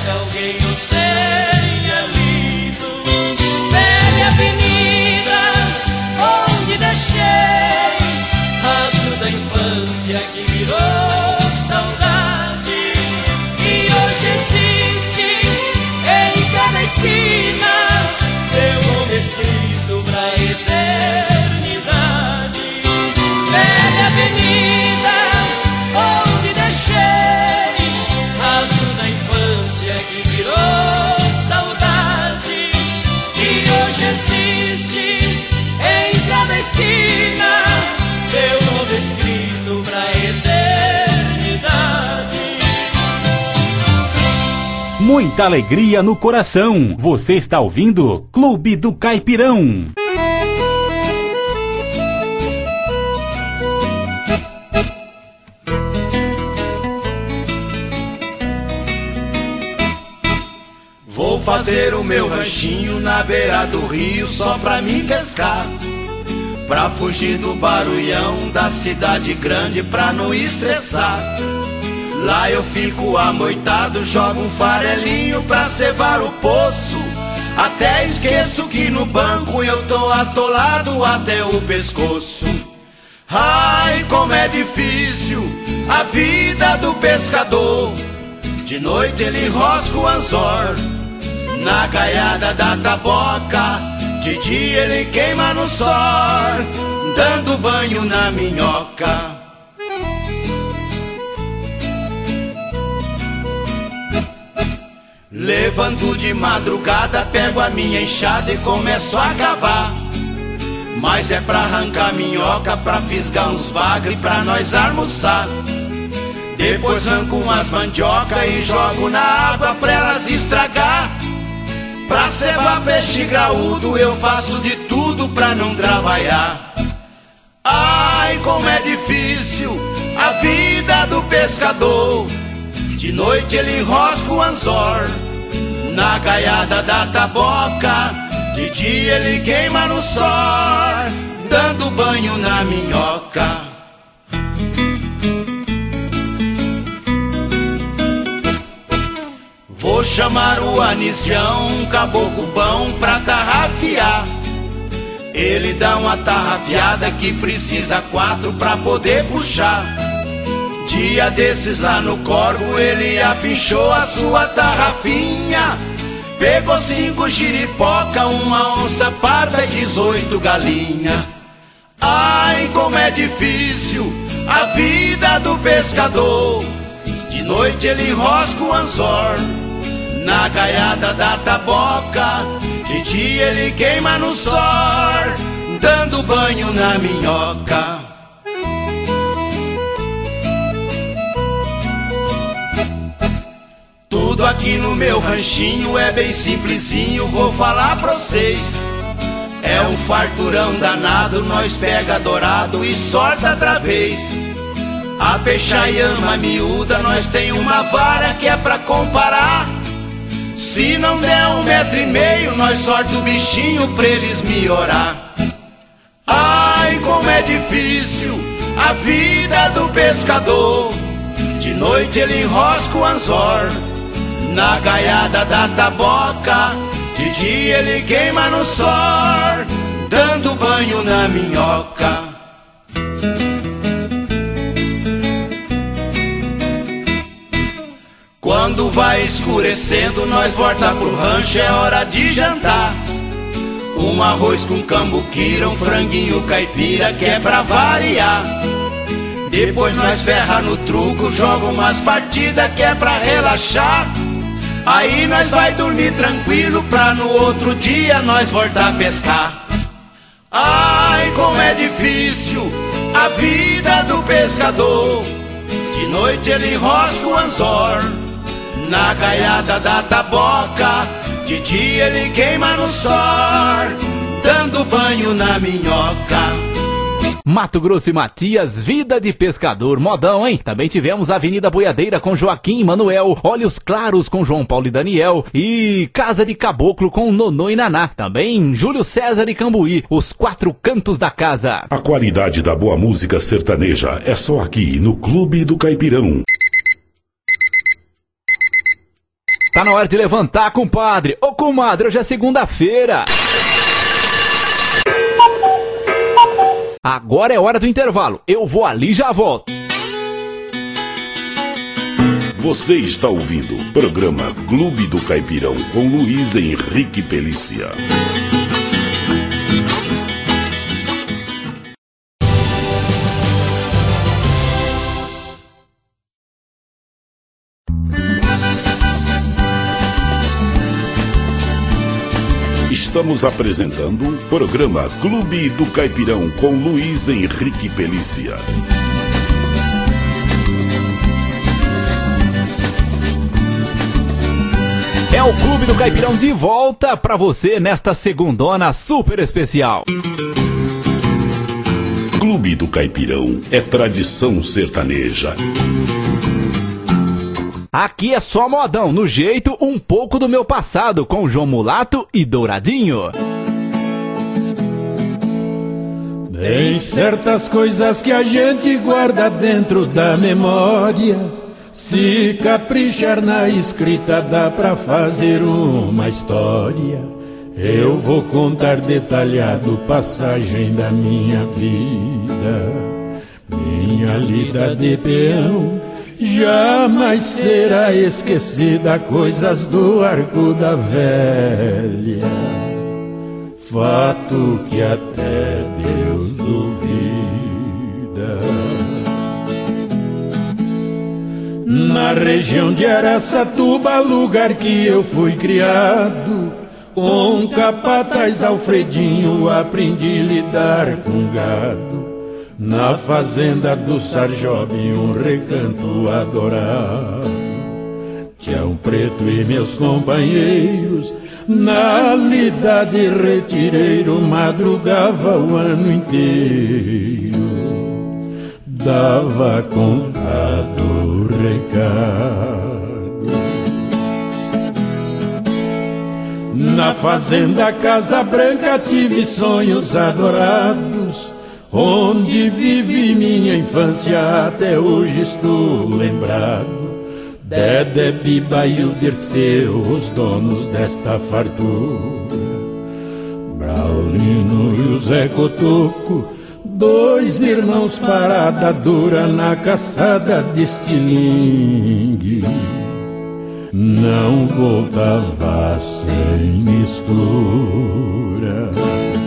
que alguém nos tenha lido. Velha avenida onde deixei rastro da infância que virou saudade, e hoje existe em cada esquina teu nome escrito pra eternidade. Velha avenida onde deixei rastro da infância que virou saudade, e hoje existe em cada esquina teu nome escrito pra eternidade. Muita alegria no coração. Você está ouvindo Clube do Caipirão. Vou fazer o meu ranchinho na beira do rio só pra mim pescar, pra fugir do barulhão da cidade grande, pra não estressar. Lá eu fico amoitado, jogo um farelinho pra cevar o poço, até esqueço que no banco eu tô atolado até o pescoço. Ai, como é difícil a vida do pescador. De noite ele rosca o anzor na gaiada da taboca, de dia ele queima no sol, dando banho na minhoca. Levanto de madrugada, pego a minha enxada e começo a cavar, mas é pra arrancar minhoca, pra fisgar uns bagre, pra nós almoçar. Depois arranco umas mandioca e jogo na água pra elas estragar. Pra cevar peixe graúdo eu faço de tudo pra não trabalhar. Ai, como é difícil a vida do pescador. De noite ele enrosca o anzor na gaiada da taboca, de dia ele queima no sol, dando banho na minhoca. Vou chamar o Anisião, um caboclo bom pra tarrafiar. Ele dá uma tarrafiada que precisa quatro pra poder puxar. Dia desses lá no Corvo ele apinchou a sua tarrafinha, pegou cinco giripoca, uma onça parda e dezoito galinha. Ai, como é difícil a vida do pescador. De noite ele enrosca o anzor na gaiada da taboca, de dia ele queima no sol, dando banho na minhoca. Tudo aqui no meu ranchinho é bem simplesinho, vou falar pra vocês. É um farturão danado, nós pega dourado e sorta outra vez. A peixaiama miúda, nós tem uma vara que é pra comparar. Se não der um metro e meio, nós sorte o bichinho pra eles melhorar. Ai, como é difícil a vida do pescador. De noite ele enrosca o anzor na gaiada da taboca, de dia ele queima no sol, dando banho na minhoca. Quando vai escurecendo, nós volta pro rancho, é hora de jantar. Um arroz com cambuquira, um franguinho caipira, que é pra variar. Depois nós ferra no truco, joga umas partidas, que é pra relaxar. Aí nós vai dormir tranquilo, pra no outro dia nós voltar a pescar. Ai, como é difícil a vida do pescador. De noite ele enrosca o anzor na gaiada da taboca, de dia ele queima no sol, dando banho na minhoca. Mato Grosso e Matias, vida de pescador, modão, hein? Também tivemos a Avenida Boiadeira com Joaquim e Manuel, Olhos Claros com João Paulo e Daniel e Casa de Caboclo com Nonô e Naná. Também Júlio César e Cambuí, os quatro cantos da casa. A qualidade da boa música sertaneja é só aqui no Clube do Caipirão. Tá na hora de levantar, compadre. Ô, comadre, hoje é segunda-feira. Agora é hora do intervalo. Eu vou ali e já volto. Você está ouvindo o programa Clube do Caipirão com Luiz Henrique Pelícia. Estamos apresentando o programa Clube do Caipirão com Luiz Henrique Pelícia. É o Clube do Caipirão de volta pra você nesta segundona super especial. Clube do Caipirão é tradição sertaneja. Aqui é só modão, no jeito um pouco do meu passado, com João Mulato e Douradinho. Tem certas coisas que a gente guarda dentro da memória. Se caprichar na escrita dá pra fazer uma história. Eu vou contar detalhado passagem da minha vida. Minha lida de peão jamais será esquecida, coisas do arco da velha, fato que até Deus duvida. Na região de Araçatuba, lugar que eu fui criado, com capataz Alfredinho aprendi a lidar com gado. Na fazenda do Sarjob, um recanto adorado. Tião Preto e meus companheiros, na lida de retireiro, madrugava o ano inteiro. Dava conta do recado. Na fazenda Casa Branca tive sonhos adorados, onde vivi minha infância, até hoje estou lembrado. Dedé, Biba e o Dirceu, os donos desta fartura. Braulino e o Zé Cotoco, dois irmãos parada dura na caçada de estilingue. Não voltava sem mistura.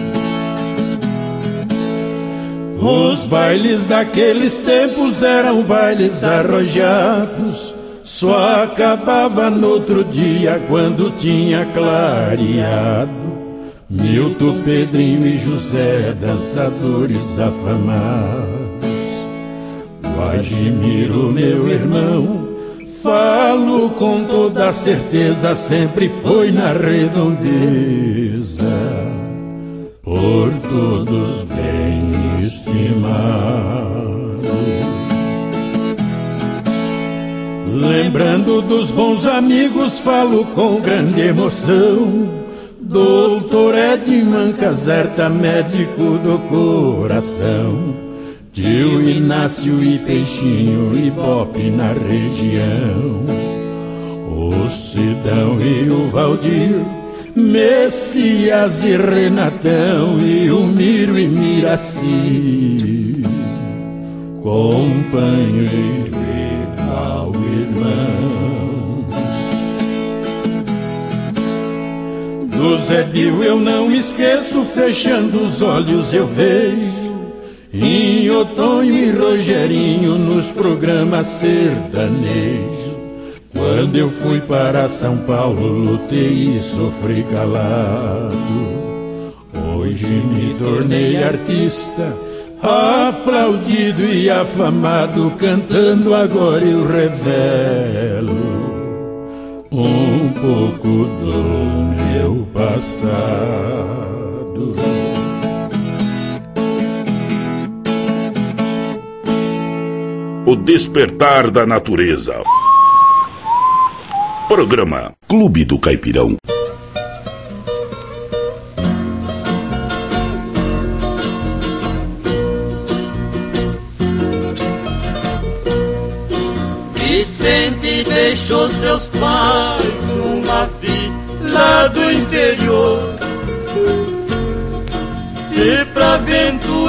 Os bailes daqueles tempos eram bailes arrojados, só acabava no outro dia quando tinha clareado. Milton, Pedrinho e José, dançadores afamados. Guajimiro, meu irmão, falo com toda certeza, sempre foi na redondeza, por todos bem estimado. Lembrando dos bons amigos, falo com grande emoção. Doutor Edman Caserta, médico do coração. Tio Inácio e Peixinho, Ibope na região. O Sidão e o Valdir, Messias e Renatão, e o Miro e Miraci, companheiro igual irmãos. Do Zé Bill eu não me esqueço, fechando os olhos eu vejo em Otonho e Rogerinho nos programas sertanejos. Quando eu fui para São Paulo, lutei e sofri calado. Hoje me tornei artista, aplaudido e afamado, cantando agora eu revelo um pouco do meu passado. O despertar da natureza. Programa Clube do Caipirão. Vicente deixou seus pais no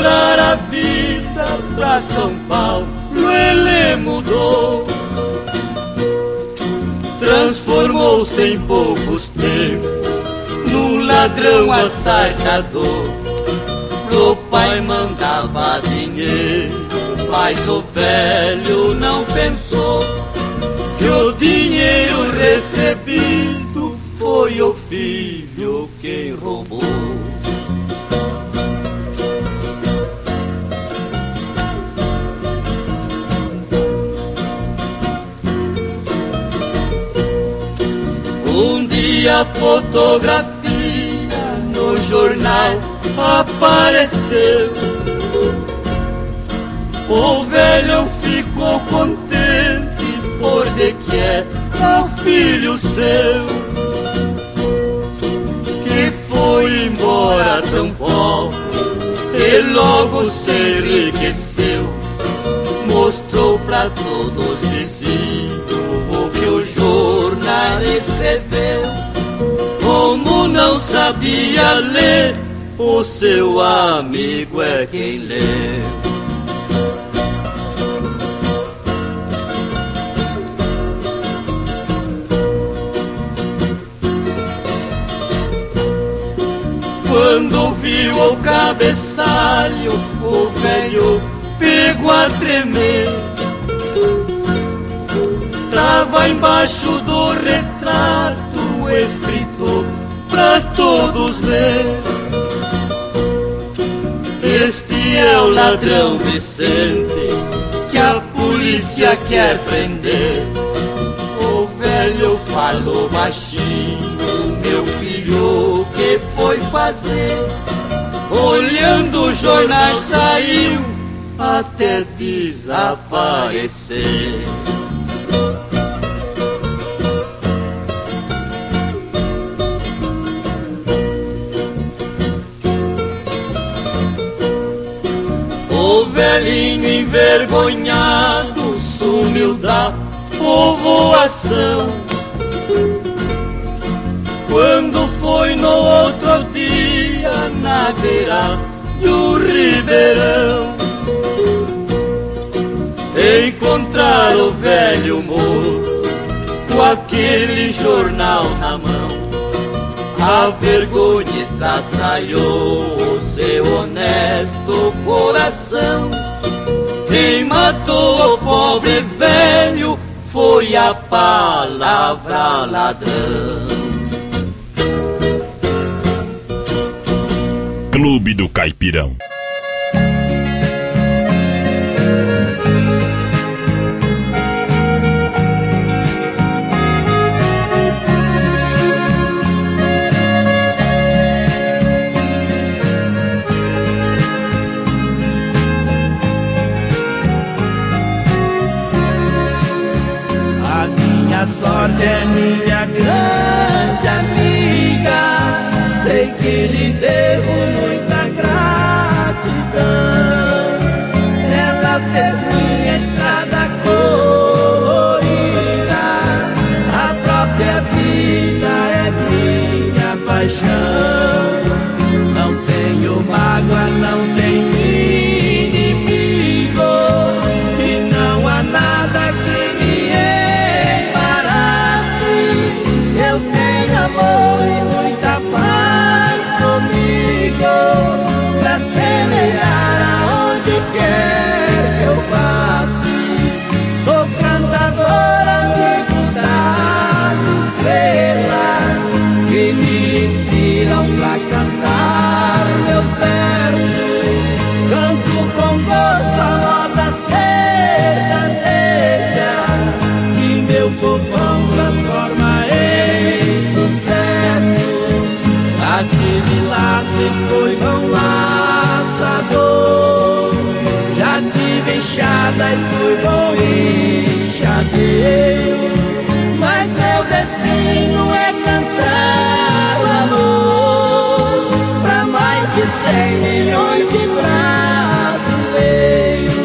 procurar a vida pra São Paulo ele mudou. Transformou-se em poucos tempos num ladrão assaltador. Pro pai mandava dinheiro, mas o velho não pensou que o dinheiro recebido foi o filho quem roubou. Um dia a fotografia no jornal apareceu. O velho ficou contente por ver que é o filho seu, que foi embora tão pobre e logo se enriqueceu. Mostrou pra todos os vizinhos o que o jornal escreveu. Como não sabia ler, o seu amigo é quem leu. Quando viu o cabeçalho, o velho pegou a tremer. Tava embaixo do retrato escrito pra todos ler: este é o ladrão Vicente que a polícia quer prender. O velho falou baixinho: meu filho, o que foi fazer? Olhando o jornal saiu até desaparecer. O velhinho envergonhado sumiu da povoação. Quando foi no outro dia na beira do ribeirão, encontrar o velho morto com aquele jornal na mão. A vergonha estraçalhou o seu honesto coração. Quem matou o pobre velho foi a palavra ladrão. Clube do Caipirão. A sorte é minha grande amiga, sei que lhe devo muita gratidão. Ela fez minha estrada colorida, a própria vida é minha paixão. Não tenho mágoa, não tenho inimigo, e não há nada que me eu tenho amor e muita paz comigo, pra semear aonde quer que eu passe. Sou cantador, amigo das estrelas, que me inspiram pra cantar meus versos. Canto com gosto a moda sertaneja, que meu povão transforma em sucesso. Já tive laço e fui bom laçador, já tive enxada e fui bom enxadeiro, mas meu destino é cantar o amor pra mais de cem milhões de brasileiros.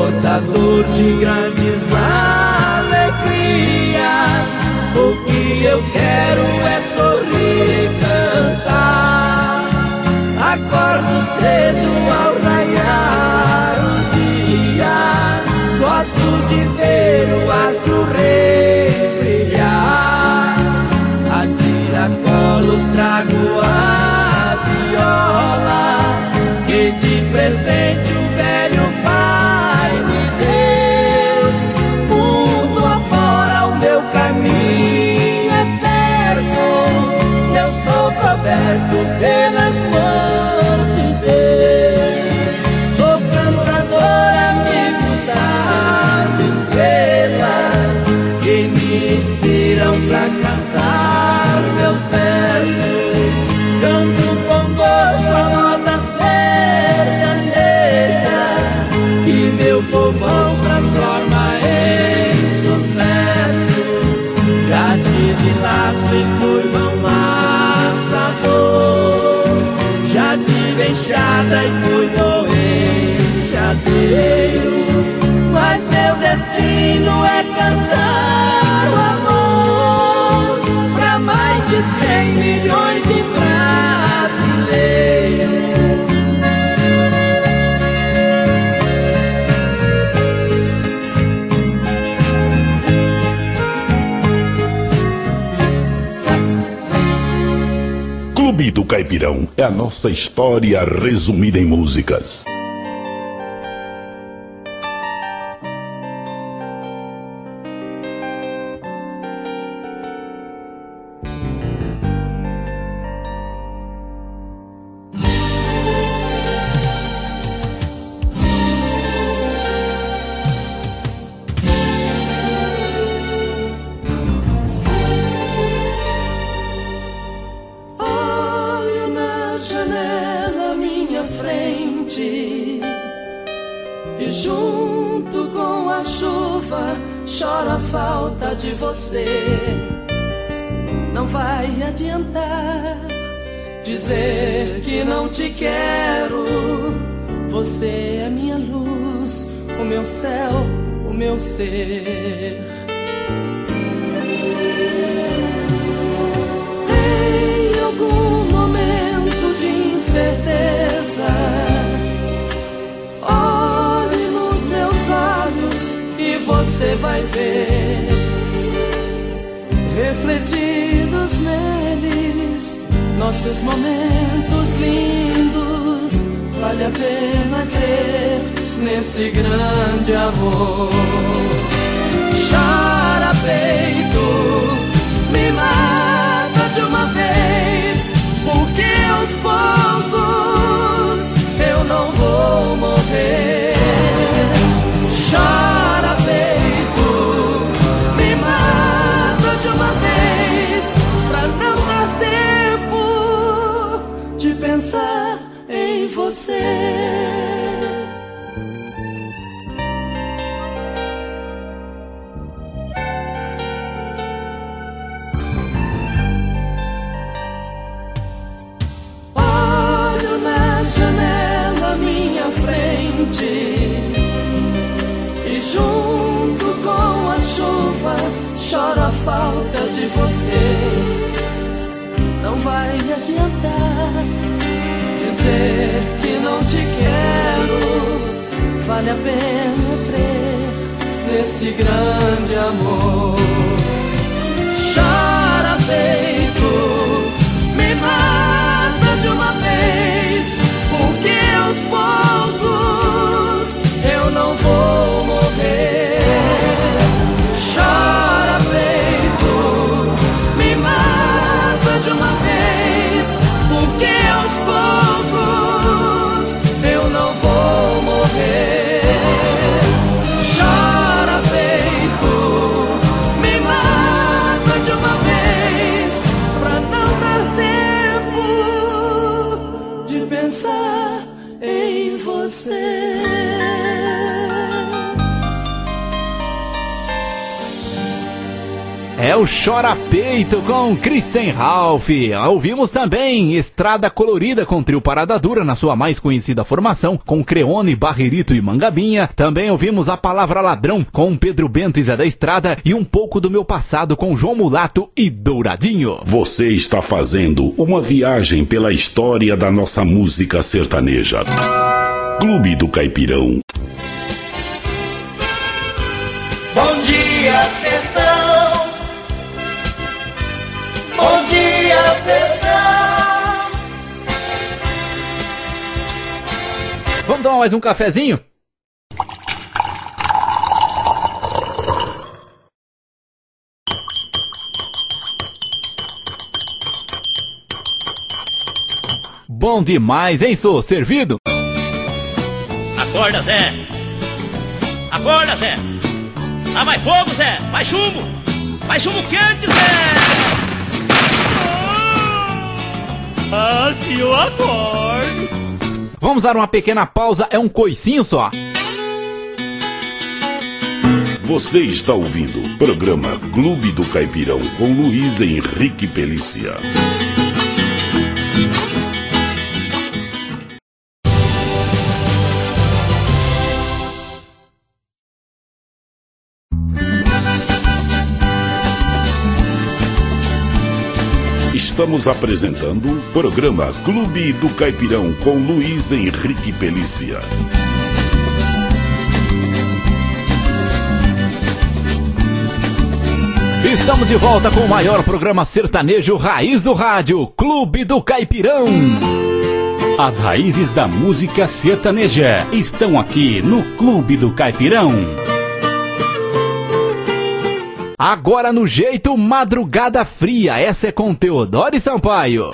portador de grandes alegrias. O que eu quero é sorrir e cantar. Acordo cedo ao raiar o dia, gosto de ver o astro rei brilhar. A tiracolo trago a viola que de presente o velho pai me deu. Mundo afora o meu caminho é certo, eu sou coberto pelas mãos de Deus. Sou cantador, amigo das estrelas, que me inspiram pra cantar meus versos. Canto com gosto a nota sertaneja, que meu povão transforma em sucesso. Já tive laço e fui mão massador, já tive enxada e fui no enxadeiro, mas meu destino é cantar o amor pra mais de cem milhões de brasileiros. Clube do Caipirão é a nossa história resumida em músicas. E junto com a chuva chora a falta de você. Não vai adiantar dizer que não te quero. Você é minha luz, o meu céu, o meu ser. Em algum momento de incerteza, olhe nos meus olhos e você vai ver, refletidos neles, nossos momentos lindos. Vale a pena crer nesse grande amor. Chora peito, me mata de uma vez, porque aos poucos eu não vou morrer. Chora peito, me mata de uma vez, pra não dar tempo de pensar em você. E junto com a chuva choro a falta de você. Não vai adiantar dizer que não te quero. Vale a pena crer nesse grande amor. Chora peito, me mata de uma vez, porque aos poucos eu não vou morrer. Chora peito, me mata de uma vez, porque aos poucos eu não vou morrer. Chora peito, me mata de uma vez, pra não dar tempo de pensar em você. É o Chora Peito com Christian Ralph. Ouvimos também Estrada Colorida com Trio Parada Dura na sua mais conhecida formação, com Creone, Barrerito e Mangabinha. Também ouvimos A Palavra Ladrão com Pedro Bento e Zé da Estrada e Um Pouco do Meu Passado com João Mulato e Douradinho. Você está fazendo uma viagem pela história da nossa música sertaneja. Clube do Caipirão. Bom dia, sertão. Bom dia, sertão. Vamos tomar mais um cafezinho? Bom demais, hein, sou servido? Acorda, Zé. Acorda, Zé. Lá vai fogo, Zé. Vai chumbo. Vai chumbo quente, Zé. Ah, se eu acordo. Vamos dar uma pequena pausa, é um coicinho só. Você está ouvindo o programa Clube do Caipirão com Luiz Henrique Pelícia. Estamos apresentando o programa Clube do Caipirão com Luiz Henrique Pelícia. Estamos de volta com o maior programa sertanejo raiz do rádio, Clube do Caipirão. As raízes da música sertaneja estão aqui no Clube do Caipirão. Agora no jeito Madrugada Fria, essa é com Teodoro Sampaio.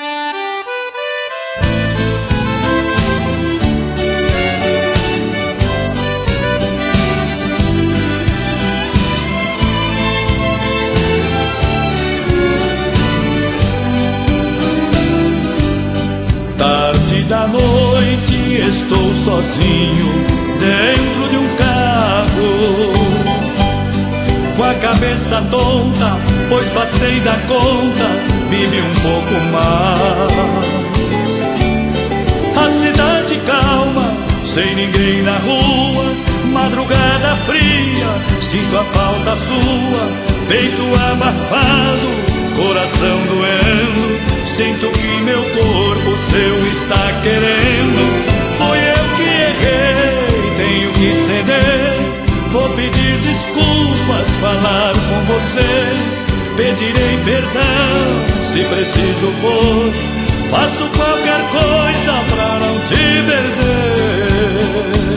Tarde da noite estou sozinho dentro de um carro, com a cabeça tonta, pois passei da conta, vive um pouco mais. A cidade calma, sem ninguém na rua, madrugada fria, sinto a falta sua, peito abafado, coração doendo, sinto que meu corpo seu está querendo. Foi eu que errei, tenho que ceder. Vou pedir desculpas, falar com você. Pedirei perdão, se preciso for. Faço qualquer coisa pra não te perder.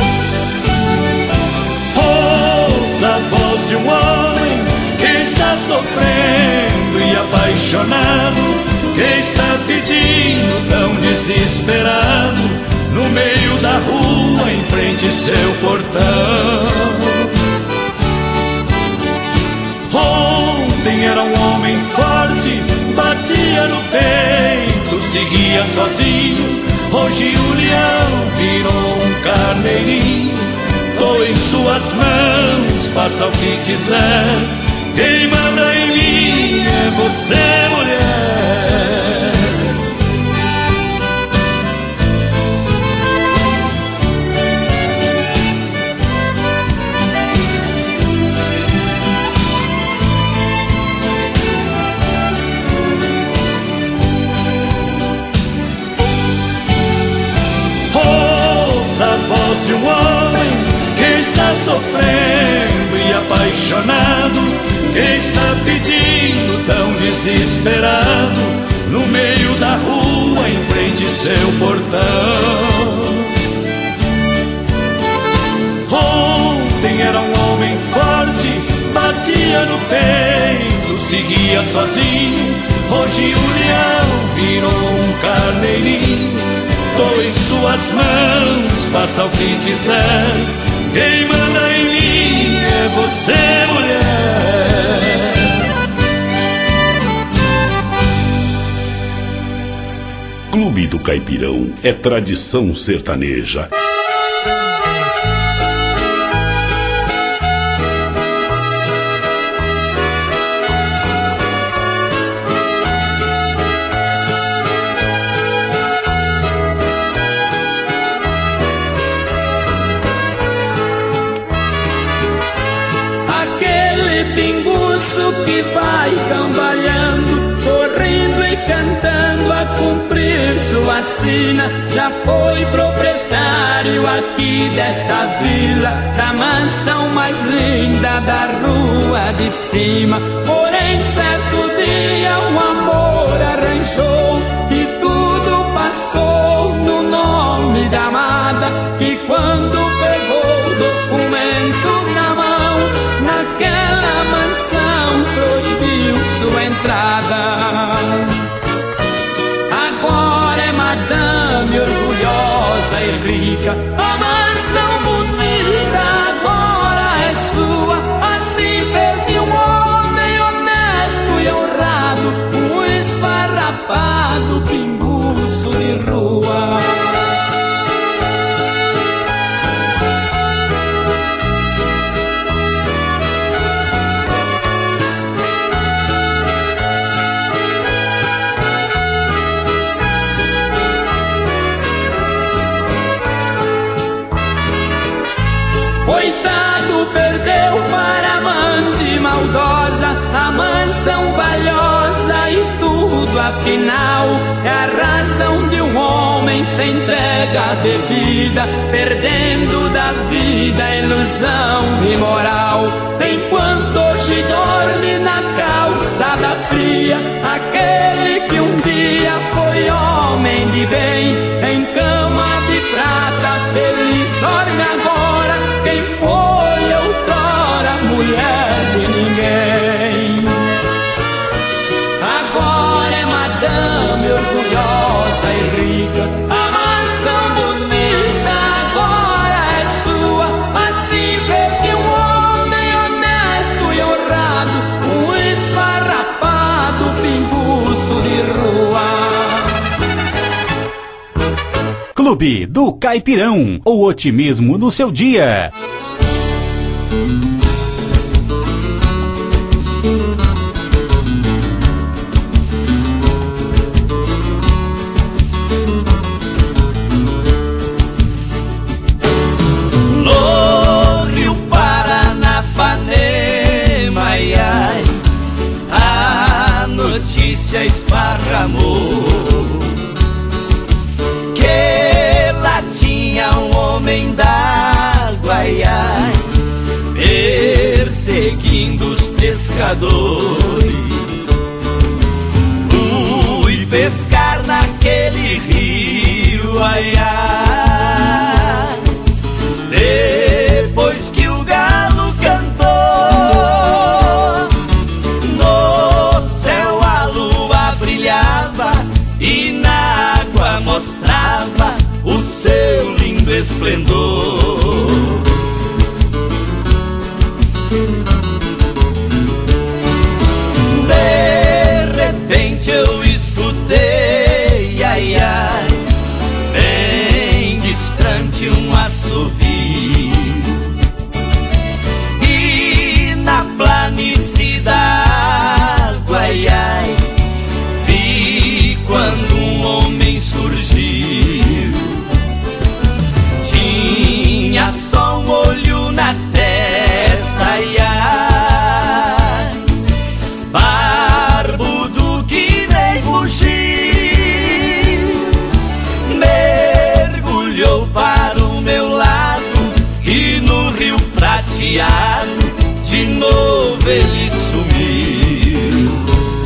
Ouça a voz de um homem que está sofrendo e apaixonado, que está pedindo tão desesperado, no meio da rua, em frente seu portão. Ontem era um homem forte, batia no peito, seguia sozinho. Hoje o leão virou um carneirinho. Tô em suas mãos, faça o que quiser. Quem manda em mim é você, mulher. De um homem que está sofrendo e apaixonado, que está pedindo tão desesperado, no meio da rua, em frente seu portão. Ontem era um homem forte, batia no peito, seguia sozinho. Hoje o leão virou um carneirinho. Tô em suas mãos, faça o que quiser. Quem manda em mim é você, mulher. Clube do Caipirão é tradição sertaneja. manso que vai cambaleando, sorrindo e cantando a cumprir sua sina. Já foi proprietário aqui desta vila, da mansão mais linda da rua de cima. Porém certo dia um amor arranjou e tudo passou no nome da amada, que quando pegou o documento na mão, naquela mansão proibiu sua entrada. Agora é madame orgulhosa e rica, a mansão bonita agora é sua. Assim fez de um homem honesto e honrado um esfarrapado pinguço de rua. Coitado, perdeu para amante maldosa a mansão valiosa e tudo afinal é a razão de um homem se entrega à bebida, perdendo da vida a ilusão e moral. Enquanto hoje dorme na calçada fria aquele que um dia foi homem de bem, em cama de prata feliz dorme agora quem foi outrora mulher de ninguém. Agora é madame orgulhosa e rica, a mansão bonita agora é sua. Assim fez de um homem honesto e honrado um esfarrapado pinguço de rua. Clube do Caipirão, o otimismo no seu dia. No Rio Paranapanema, ai, ai, a notícia esparramou que lá tinha um homem d'água, ai, ai, perseguindo os pescadores. Fui pescar naquele rio, ai, ai, depois que o galo cantou, no céu a lua brilhava e na água mostrava o seu lindo esplendor. De repente eu escutei, ai, ai, bem distante um assovio, e na planície da água, ai, ai, vi quando um homem surgiu. Tinha só um olho na testa, ai, ai, barbudo que nem bugio, mergulhou para o meu lado e no rio prateado de novo ele sumiu.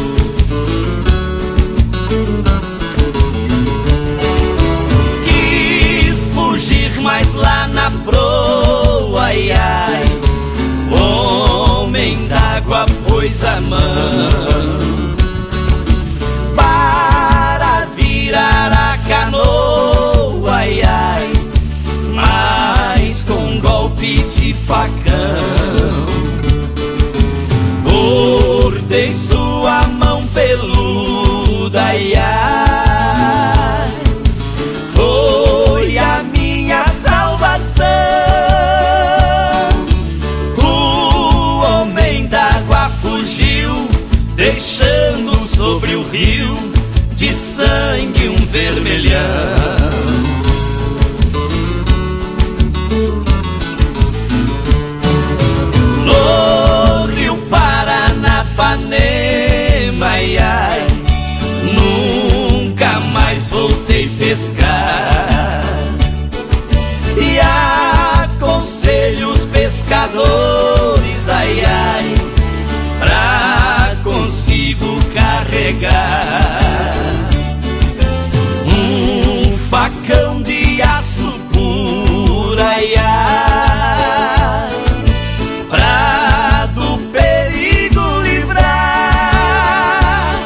Quis fugir, mas lá na proa, ai, ai, o homem d'água pôs a mão para virar a canoa, ai, ai, mas com um golpe de facão cortei sua mão peluda, ai, ai, foi a minha salvação. O homem d'água fugiu, deixando sobre o rio de sangue um vermelhão. trovadores, ai ai, pra consigo carregar um facão de aço puro, ai ai, pra do perigo livrar,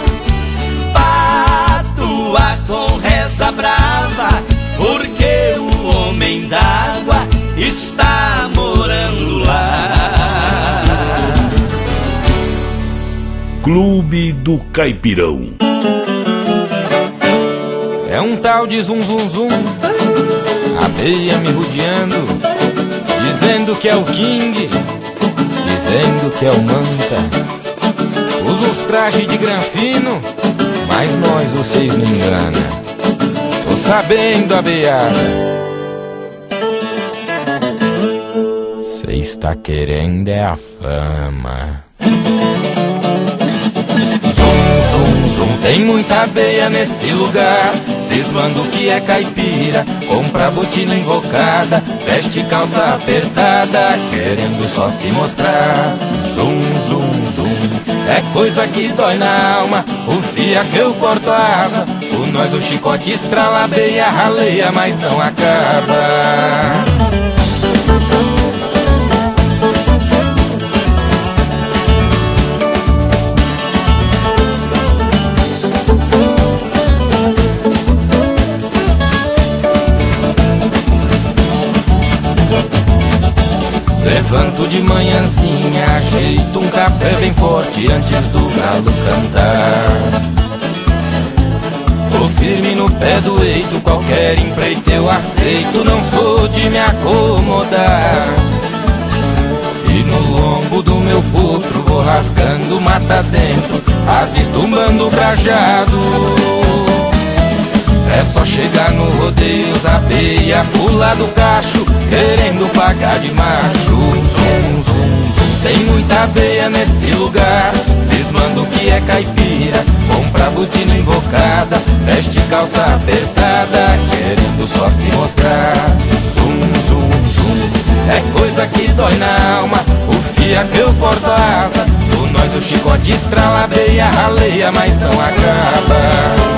patua com reza brava, porque o homem d'água está morando lá. Clube do Caipirão. É um tal de zum zum zum, abelha me rodeando, dizendo que é o King, dizendo que é o Manta. Usa uns trajes de granfino, mas nós vocês não engana. Tô sabendo, abelhada, cê está querendo é a fama. Zum, zum, zum, tem muita abelha nesse lugar, cismando que é caipira, compra botina invocada, veste calça apertada, querendo só se mostrar. Zum, zum, zum, é coisa que dói na alma, o fia que eu corto a asa, o nós o chicote estrala, abelha raleia, mas não acaba. Levanto de manhãzinha, ajeito um café bem forte antes do galo cantar. Tô firme no pé do eito, qualquer empreito eu aceito, não sou de me acomodar. E no lombo do meu potro vou rasgando mata dentro, avisto um bando crajado. É só chegar no rodeio, os abelha pula do cacho, querendo pagar de macho. Zum, zum, zum, tem muita abelha nesse lugar, cismando que é caipira, compra botina invocada, veste calça apertada, querendo só se mostrar. Zum, zum, zum, é coisa que dói na alma, o fia que eu corto a asa, do nós o chicote estrala, abelha raleia, mas não acaba.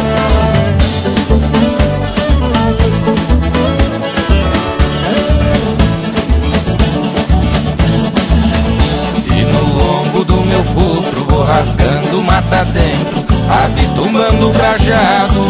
Vou rasgando mata dentro, avisto um bando crajado.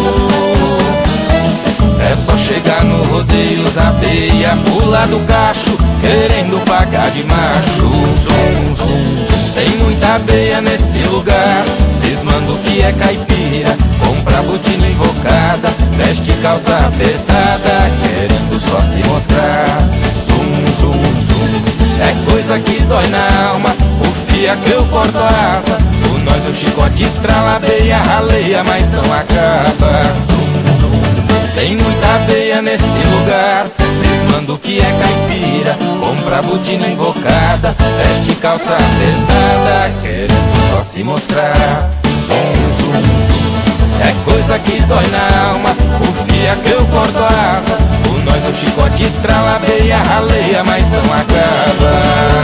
É só chegar no rodeio, os abelha pula do cacho, querendo pagar de macho. Zum, zum, zum, tem muita abelha nesse lugar, cismando que é caipira, compra botina invocada, veste calça apertada, querendo só se mostrar. Zum, zum, zum, é coisa que dói na alma, o fia que eu corto a asa, o nós o chicote estrala, abelha raleia, mas não acaba. Zum, zum, zum, tem muita abelha nesse lugar, cismando que é caipira, compra botina invocada, veste calça apertada, querendo só se mostrar. Zum, zum, zum, é coisa que dói na alma, o fia que eu corto a asa, o nós o chicote estrala, abelha raleia, mas não acaba.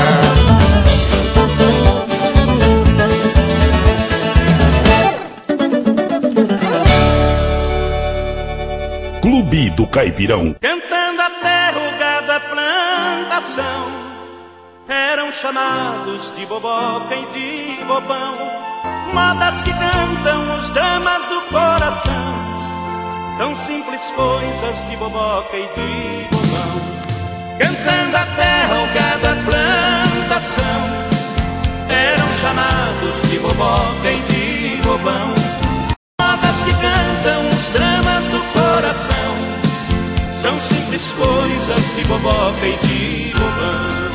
Clube do Caipirão. Cantando a terra, o gado, a plantação, eram chamados de boboca e de bobão, modas que cantam os dramas do coração, são simples coisas de boboca e de bobão. Cantando a terra, o gado, a plantação, eram chamados de boboca e de bobão, modas que cantam os dramas do coração, são simples coisas de boboca e de bobão.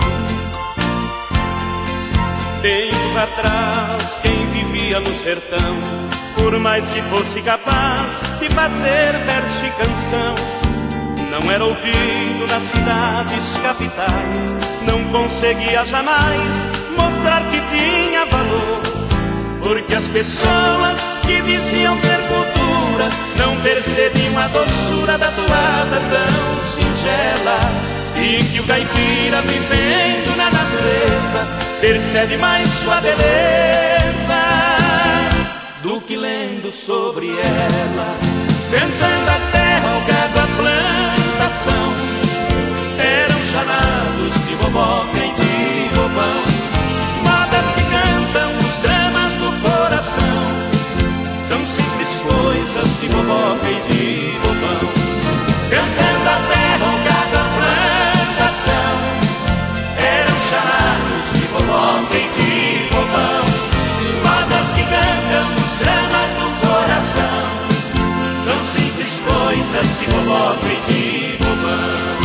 Tempos atrás, quem vivia no sertão, por mais que fosse capaz de fazer verso e canção, não era ouvido nas cidades capitais, não conseguia jamais mostrar que tinha valor, porque as pessoas que diziam ter cultura não percebiam a doçura da toada tão singela, e que o caipira, vivendo na natureza, percebe mais sua beleza do que lendo sobre ela. Cantando a terra, o gado, a plantação, eram chamados de boboca e de bobão. Modas que cantam os dramas do coração, são simples coisas de boboca e de bobão. Cantando a terra, o gado, a plantação, eram chamados de boboca e de bobão. Modas que cantam os dramas do coração, são simples coisas de boboca e de bobão.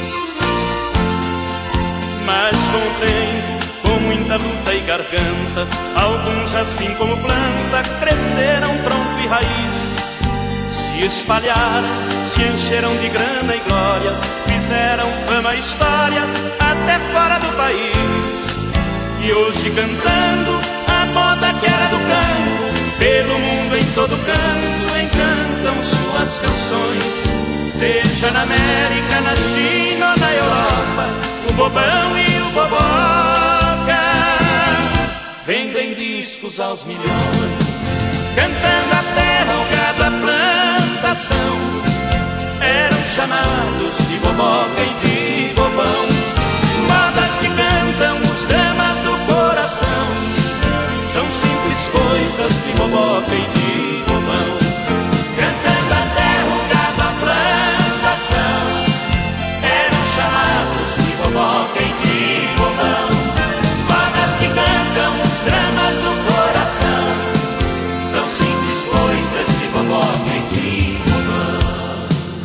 Mas com o tempo, com muita luta e garganta, alguns assim como planta cresceram tronco e raiz, se espalharam, se encheram de grana e glória, fizeram fama e história até fora do país. E hoje cantando a moda que era do campo, pelo mundo em todo canto encantam suas canções. Seja na América, na China ou na Europa, o bobão e o boboca vendem discos aos milhões. Cantando a terra, o gado, a plantação, eram chamados de boboca e de bobão. Modas que cantam os dramas do coração, são simples coisas de boboca e de bobão. Cantando a terra, o gado, a plantação, eram chamados de boboca e de bobão. Modas que cantam os dramas do coração, são simples coisas de boboca e de bobão.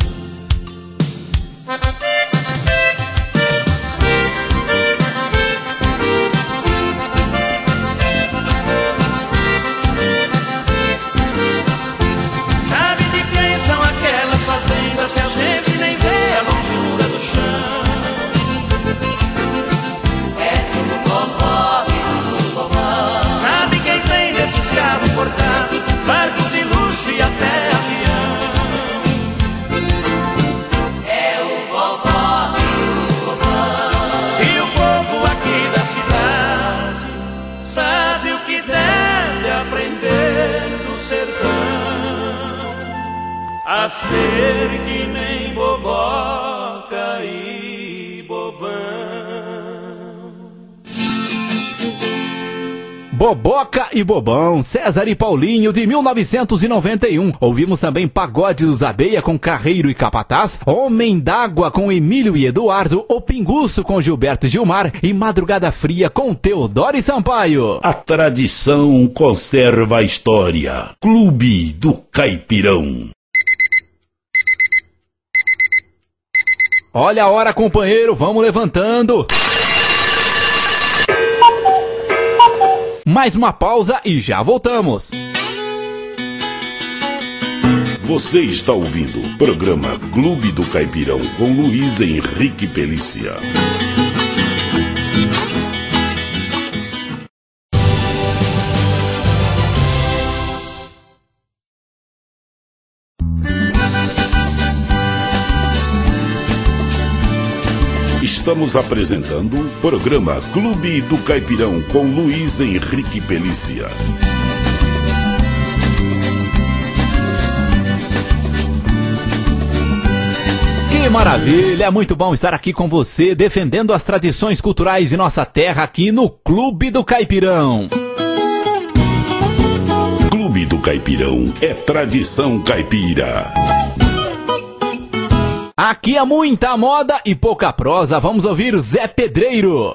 Sabe de quem são aquelas fazendas que a gente nem vê a longura do chão? É tudo bobó, tudo bobó. Sabe quem tem desses carros importados, barco de luxo e até avião? É o bobó e o bobó. E o povo aqui da cidade sabe o que deve aprender do sertão, a ser que nem boboca e bobão. Boboca e Bobão, César e Paulinho, de mil novecentos e noventa e um. Ouvimos também Pagode dos Abeia com Carreiro e Capataz, Homem d'Água com Emílio e Eduardo, O Pinguço com Gilberto e Gilmar e Madrugada Fria com Teodoro e Sampaio. A tradição conserva a história. Clube do Caipirão. Olha a hora, companheiro, vamos levantando. Mais uma pausa e já voltamos. Você está ouvindo o programa Clube do Caipirão com Luiz Henrique Pelícia. Estamos apresentando o programa Clube do Caipirão com Luiz Henrique Pelícia. Que maravilha, é muito bom estar aqui com você, defendendo as tradições culturais de nossa terra aqui no Clube do Caipirão. Clube do Caipirão é tradição caipira. Aqui é muita moda e pouca prosa, vamos ouvir Zé Pedreiro.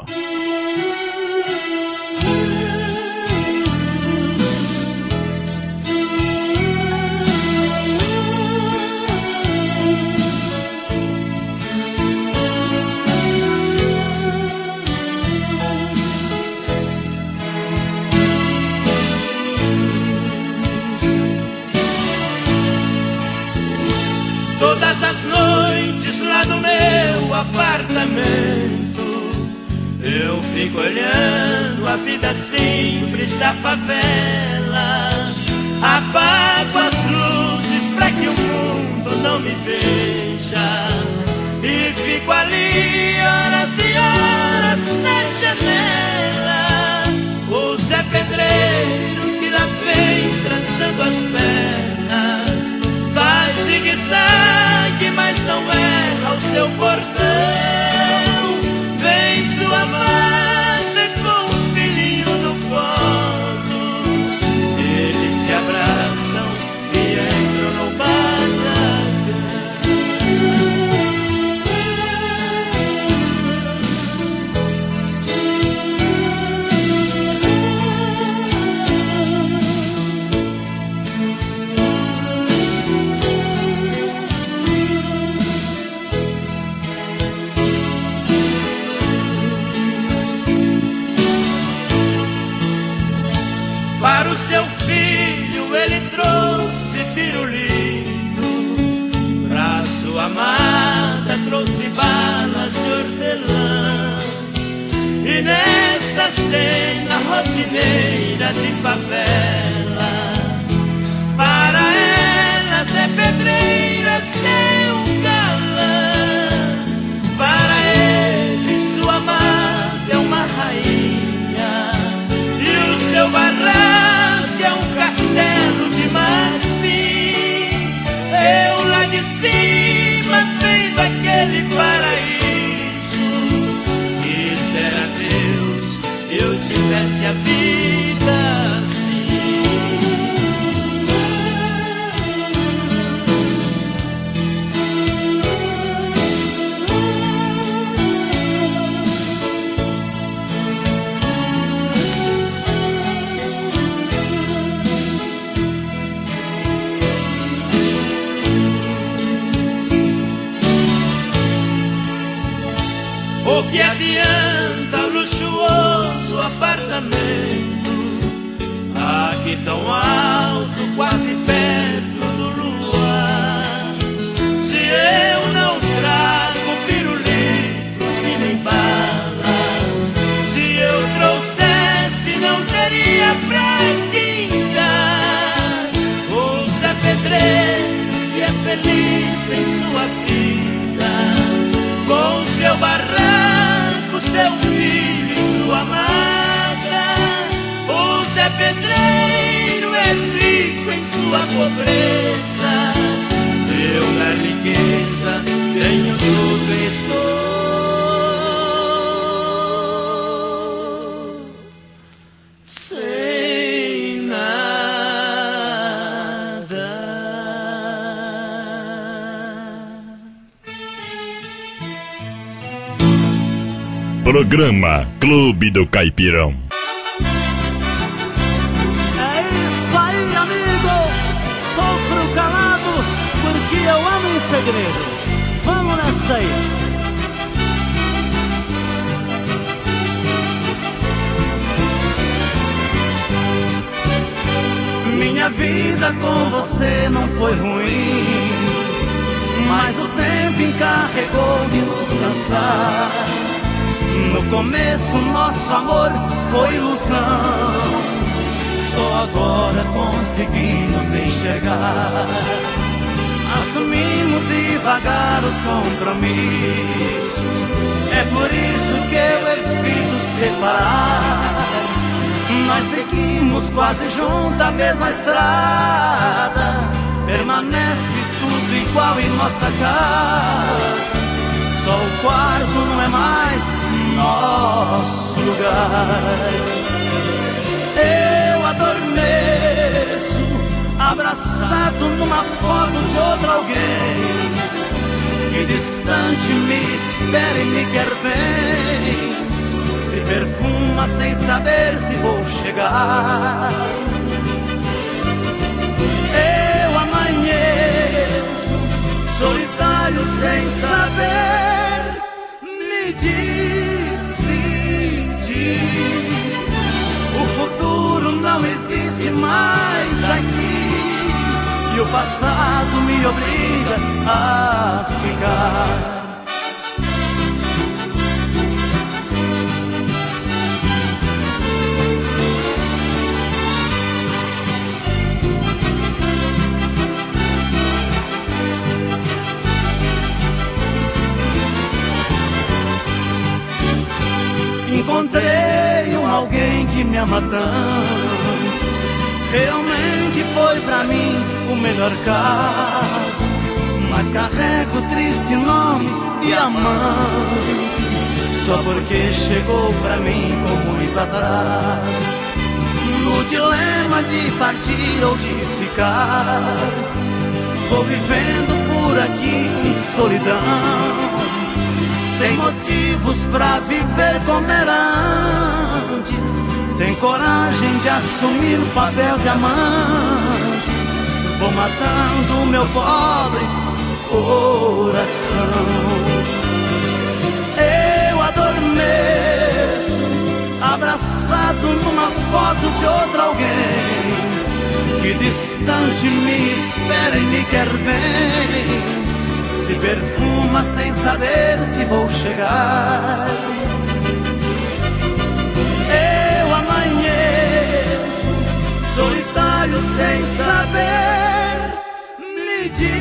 Todas as noites lá no meu apartamento eu fico olhando a vida simples da favela. Apago as luzes pra que o mundo não me veja e fico ali horas e horas na janela, seu portão, vem sua amada com um filhinho no colo. Eles se abraçam e entram no barracão. Para o seu filho ele trouxe pirulito, pra sua amada trouxe balas de hortelã. E nesta cena rotineira de favela, para elas é pedreira seu galã. Para ele sua amada é uma rainha, e o seu barraco é um castelo de marfim. Eu lá de cima vendo aquele paraíso, quisera Deus eu tivesse a vida assim. O que adianta o luxuoso apartamento, aqui tão alto, quase perto do luar? Se eu não trago pirulitos e nem balas, se eu trouxesse não teria pra quem dar. O Zé Pedreiro que é feliz em sua vida, com seu barranco, seu filho e sua amada. O Zé Pedreiro é rico em sua pobreza, eu na riqueza tenho tudo e estou sem nada. Programa Clube do Caipirão. É isso aí, amigo! Sofro calado porque eu amo em segredo. Vamos nessa aí! Minha vida com você não foi ruim, mas o tempo encarregou de nos cansar. No começo nosso amor foi ilusão, só agora conseguimos enxergar. Assumimos devagar os compromissos, é por isso que eu evito separar. Nós seguimos quase juntos a mesma estrada, permanece tudo igual em nossa casa. Só o quarto não é mais nosso lugar. Eu adormeço abraçado numa foto de outro alguém, que distante me espera e me quer bem, se perfuma sem saber se vou chegar. Eu amanheço solitário sem saber me decidir. O futuro não existe mais aqui, e o passado me obriga a ficar. Encontrei um alguém que me ama tanto, realmente foi pra mim o melhor caso. mas carrego o triste nome de amante, só porque chegou pra mim com muito atraso. No dilema de partir ou de ficar, vou vivendo por aqui em solidão, sem motivos pra viver como era antes, sem coragem de assumir o papel de amante. Vou matando o meu pobre coração. Eu adormeço, abraçado numa foto de outro alguém, que distante me espera e me quer bem, se perfuma sem saber se vou chegar. Eu amanheço, solitário sem saber me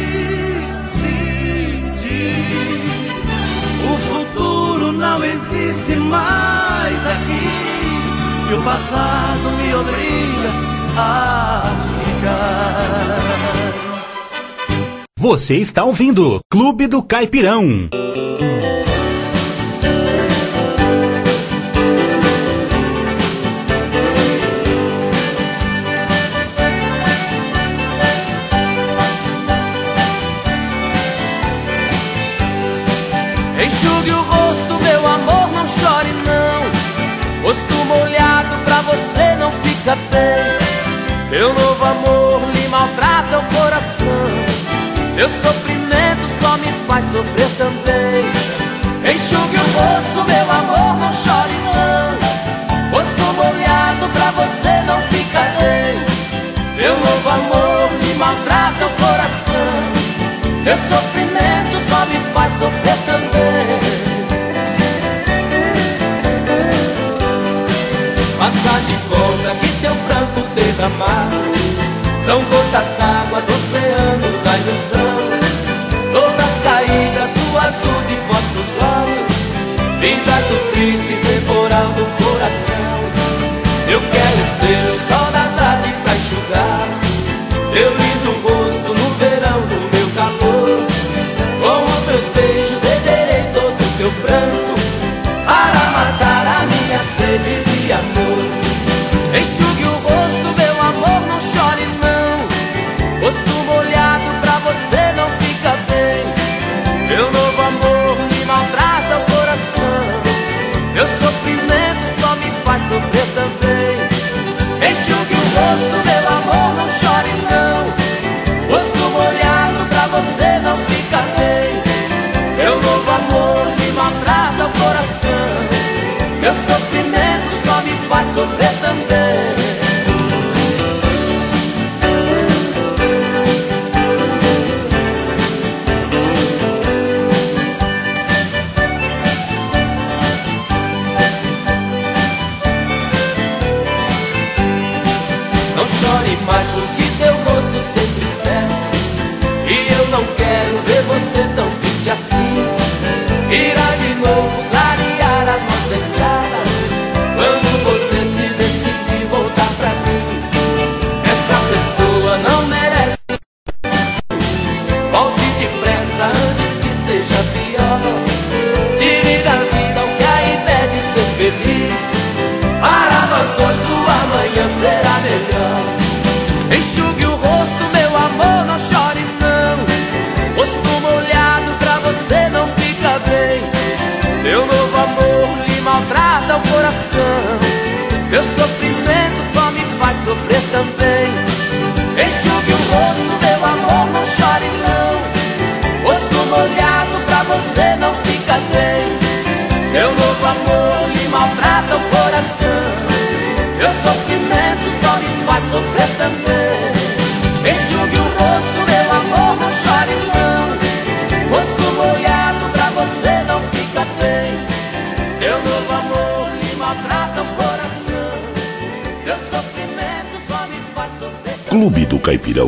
decidir. O futuro não existe mais aqui, e o passado me obriga a ficar. Você está ouvindo Clube do Caipirão. Enxugue o rosto, meu amor, não chore não. Rosto molhado pra você não fica bem. Meu novo amor lhe maltrata o coração. Meu sofrimento só me faz sofrer também. Enxugue o rosto, meu amor, não chore não. Rosto molhado pra você não fica bem. Meu novo amor lhe maltrata o coração. Meu sofrimento só me faz sofrer também. Faça de conta que teu pranto derramar são gotas d'água do oceano da ilusão, gotas caídas do azul de vossos olhos, vindas do triste temporal do coração. Eu quero ser o sol da tarde pra enxugar teu lindo rosto no verão do meu calor. Com os meus beijos beberei todo o teu pranto para matar a minha sede de amor. Enxugue o rosto, meu amor, não chore não. Rosto molhado pra você não fica bem. Meu novo amor me maltrata o coração. Meu sofrimento só me faz sofrer também. Enxugue o rosto, meu amor, não chore não. Rosto molhado pra você não fica bem. Meu novo amor me maltrata o coração. Meu sofrimento só me faz sofrer também. Não chore mais porque teu rosto se entristece, e eu não quero ver você tão triste assim. Irá de novo clarear a nossa estrada quando você se decidir voltar pra mim. Essa pessoa não merece. Volte depressa antes que seja pior. Tire da vida o que a impede de ser feliz. Para nós dois o amanhã será melhor. Enxugue o rosto, meu amor, não chore não. Rosto molhado pra você não fica bem. Meu novo amor lhe maltrata o coração. Meu sofrimento só me faz sofrer também. Enxugue o rosto, meu amor, não chore não. Rosto molhado pra você não fica bem. Meu novo amor lhe maltrata o coração. Meu sofrimento só me faz sofrer também. Enxugue o rosto, meu amor, não chore não. Rosto molhado pra você não fica bem. Meu novo amor lhe maltrata o coração. Meu sofrimento só me faz sofrer também. Clube do Caipirão.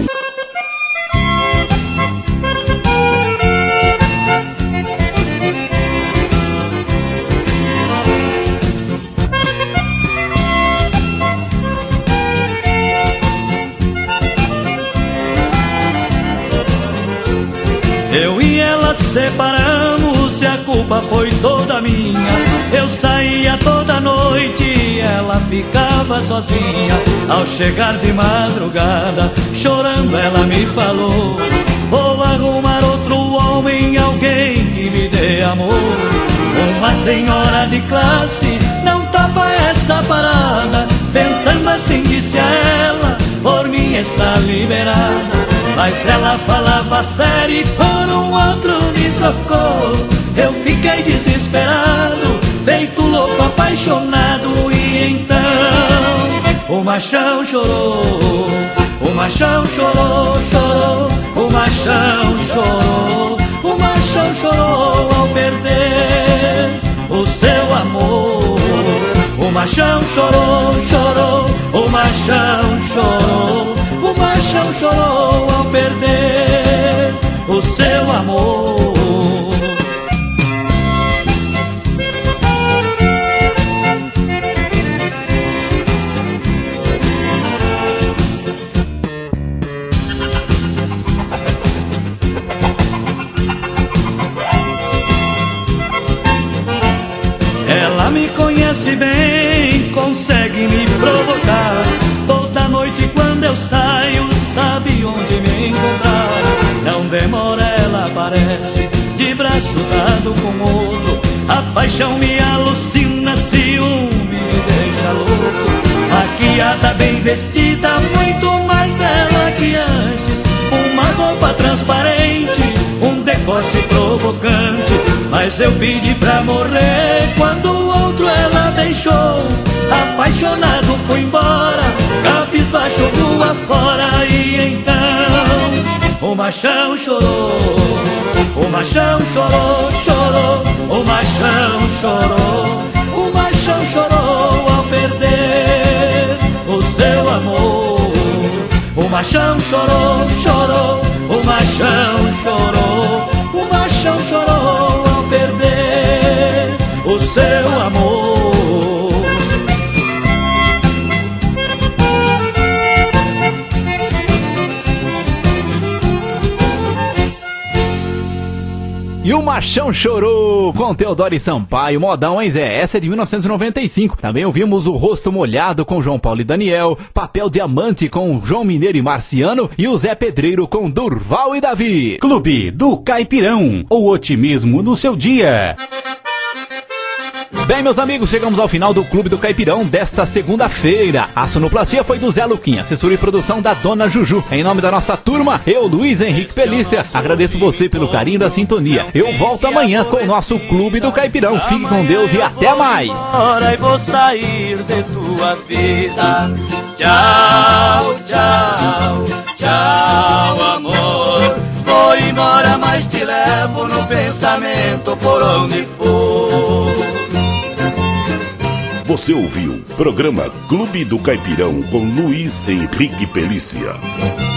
separamos e a culpa foi toda minha. Eu saía toda noite e ela ficava sozinha. Ao chegar de madrugada, chorando ela me falou: vou arrumar outro homem, alguém que me dê amor. Uma senhora de classe não topa essa parada. Pensando assim disse a ela: por mim está liberada. Mas ela falava sério e por um outro me trocou. Eu fiquei desesperado, feito louco, apaixonado. E então o machão chorou, o machão chorou, chorou. O machão chorou, o machão chorou ao perder o seu amor. O machão chorou, chorou, o machão chorou. O machão chorou ao perder o seu amor. Ela me conhece bem, consegue me provocar. Toda noite quando eu saio, sabe onde me encontrar. Não demora, ela aparece, de braço dado com outro. A paixão me alucina, ciúme me deixa louco. Maquiada, bem vestida, muito mais bela que antes. Uma roupa transparente, um decote provocante. Mas eu pedi pra morrer quando o outro ela deixou. Apaixonado fui embora, cabisbaixo rua fora. E então o machão chorou, o machão chorou, chorou. O machão chorou, o machão chorou ao perder o seu amor. O machão chorou, chorou, o machão chorou. O machão chorou ao perder o seu amor. E o Machão Chorou, com Teodoro e Sampaio. Modão, hein, Zé? Essa é de mil novecentos e noventa e cinco. Também ouvimos O Rosto Molhado com João Paulo e Daniel, Papel Diamante com João Mineiro e Marciano e o Zé Pedreiro com Durval e Davi. Clube do Caipirão, o otimismo no seu dia. Bem, meus amigos, chegamos ao final do Clube do Caipirão desta segunda-feira. A sonoplastia foi do Zé Luquinha, assessoria e produção da Dona Juju. Em nome da nossa turma, eu, Luiz Henrique Pelícia, agradeço você pelo carinho da sintonia. Eu volto amanhã com o nosso Clube do Caipirão. Fique com Deus e até mais. Agora eu vou sair de tua vida. Tchau, tchau, tchau, amor. Vou embora, mas te levo no pensamento por onde for. Você ouviu programa Clube do Caipirão com Luiz Henrique Pelícia.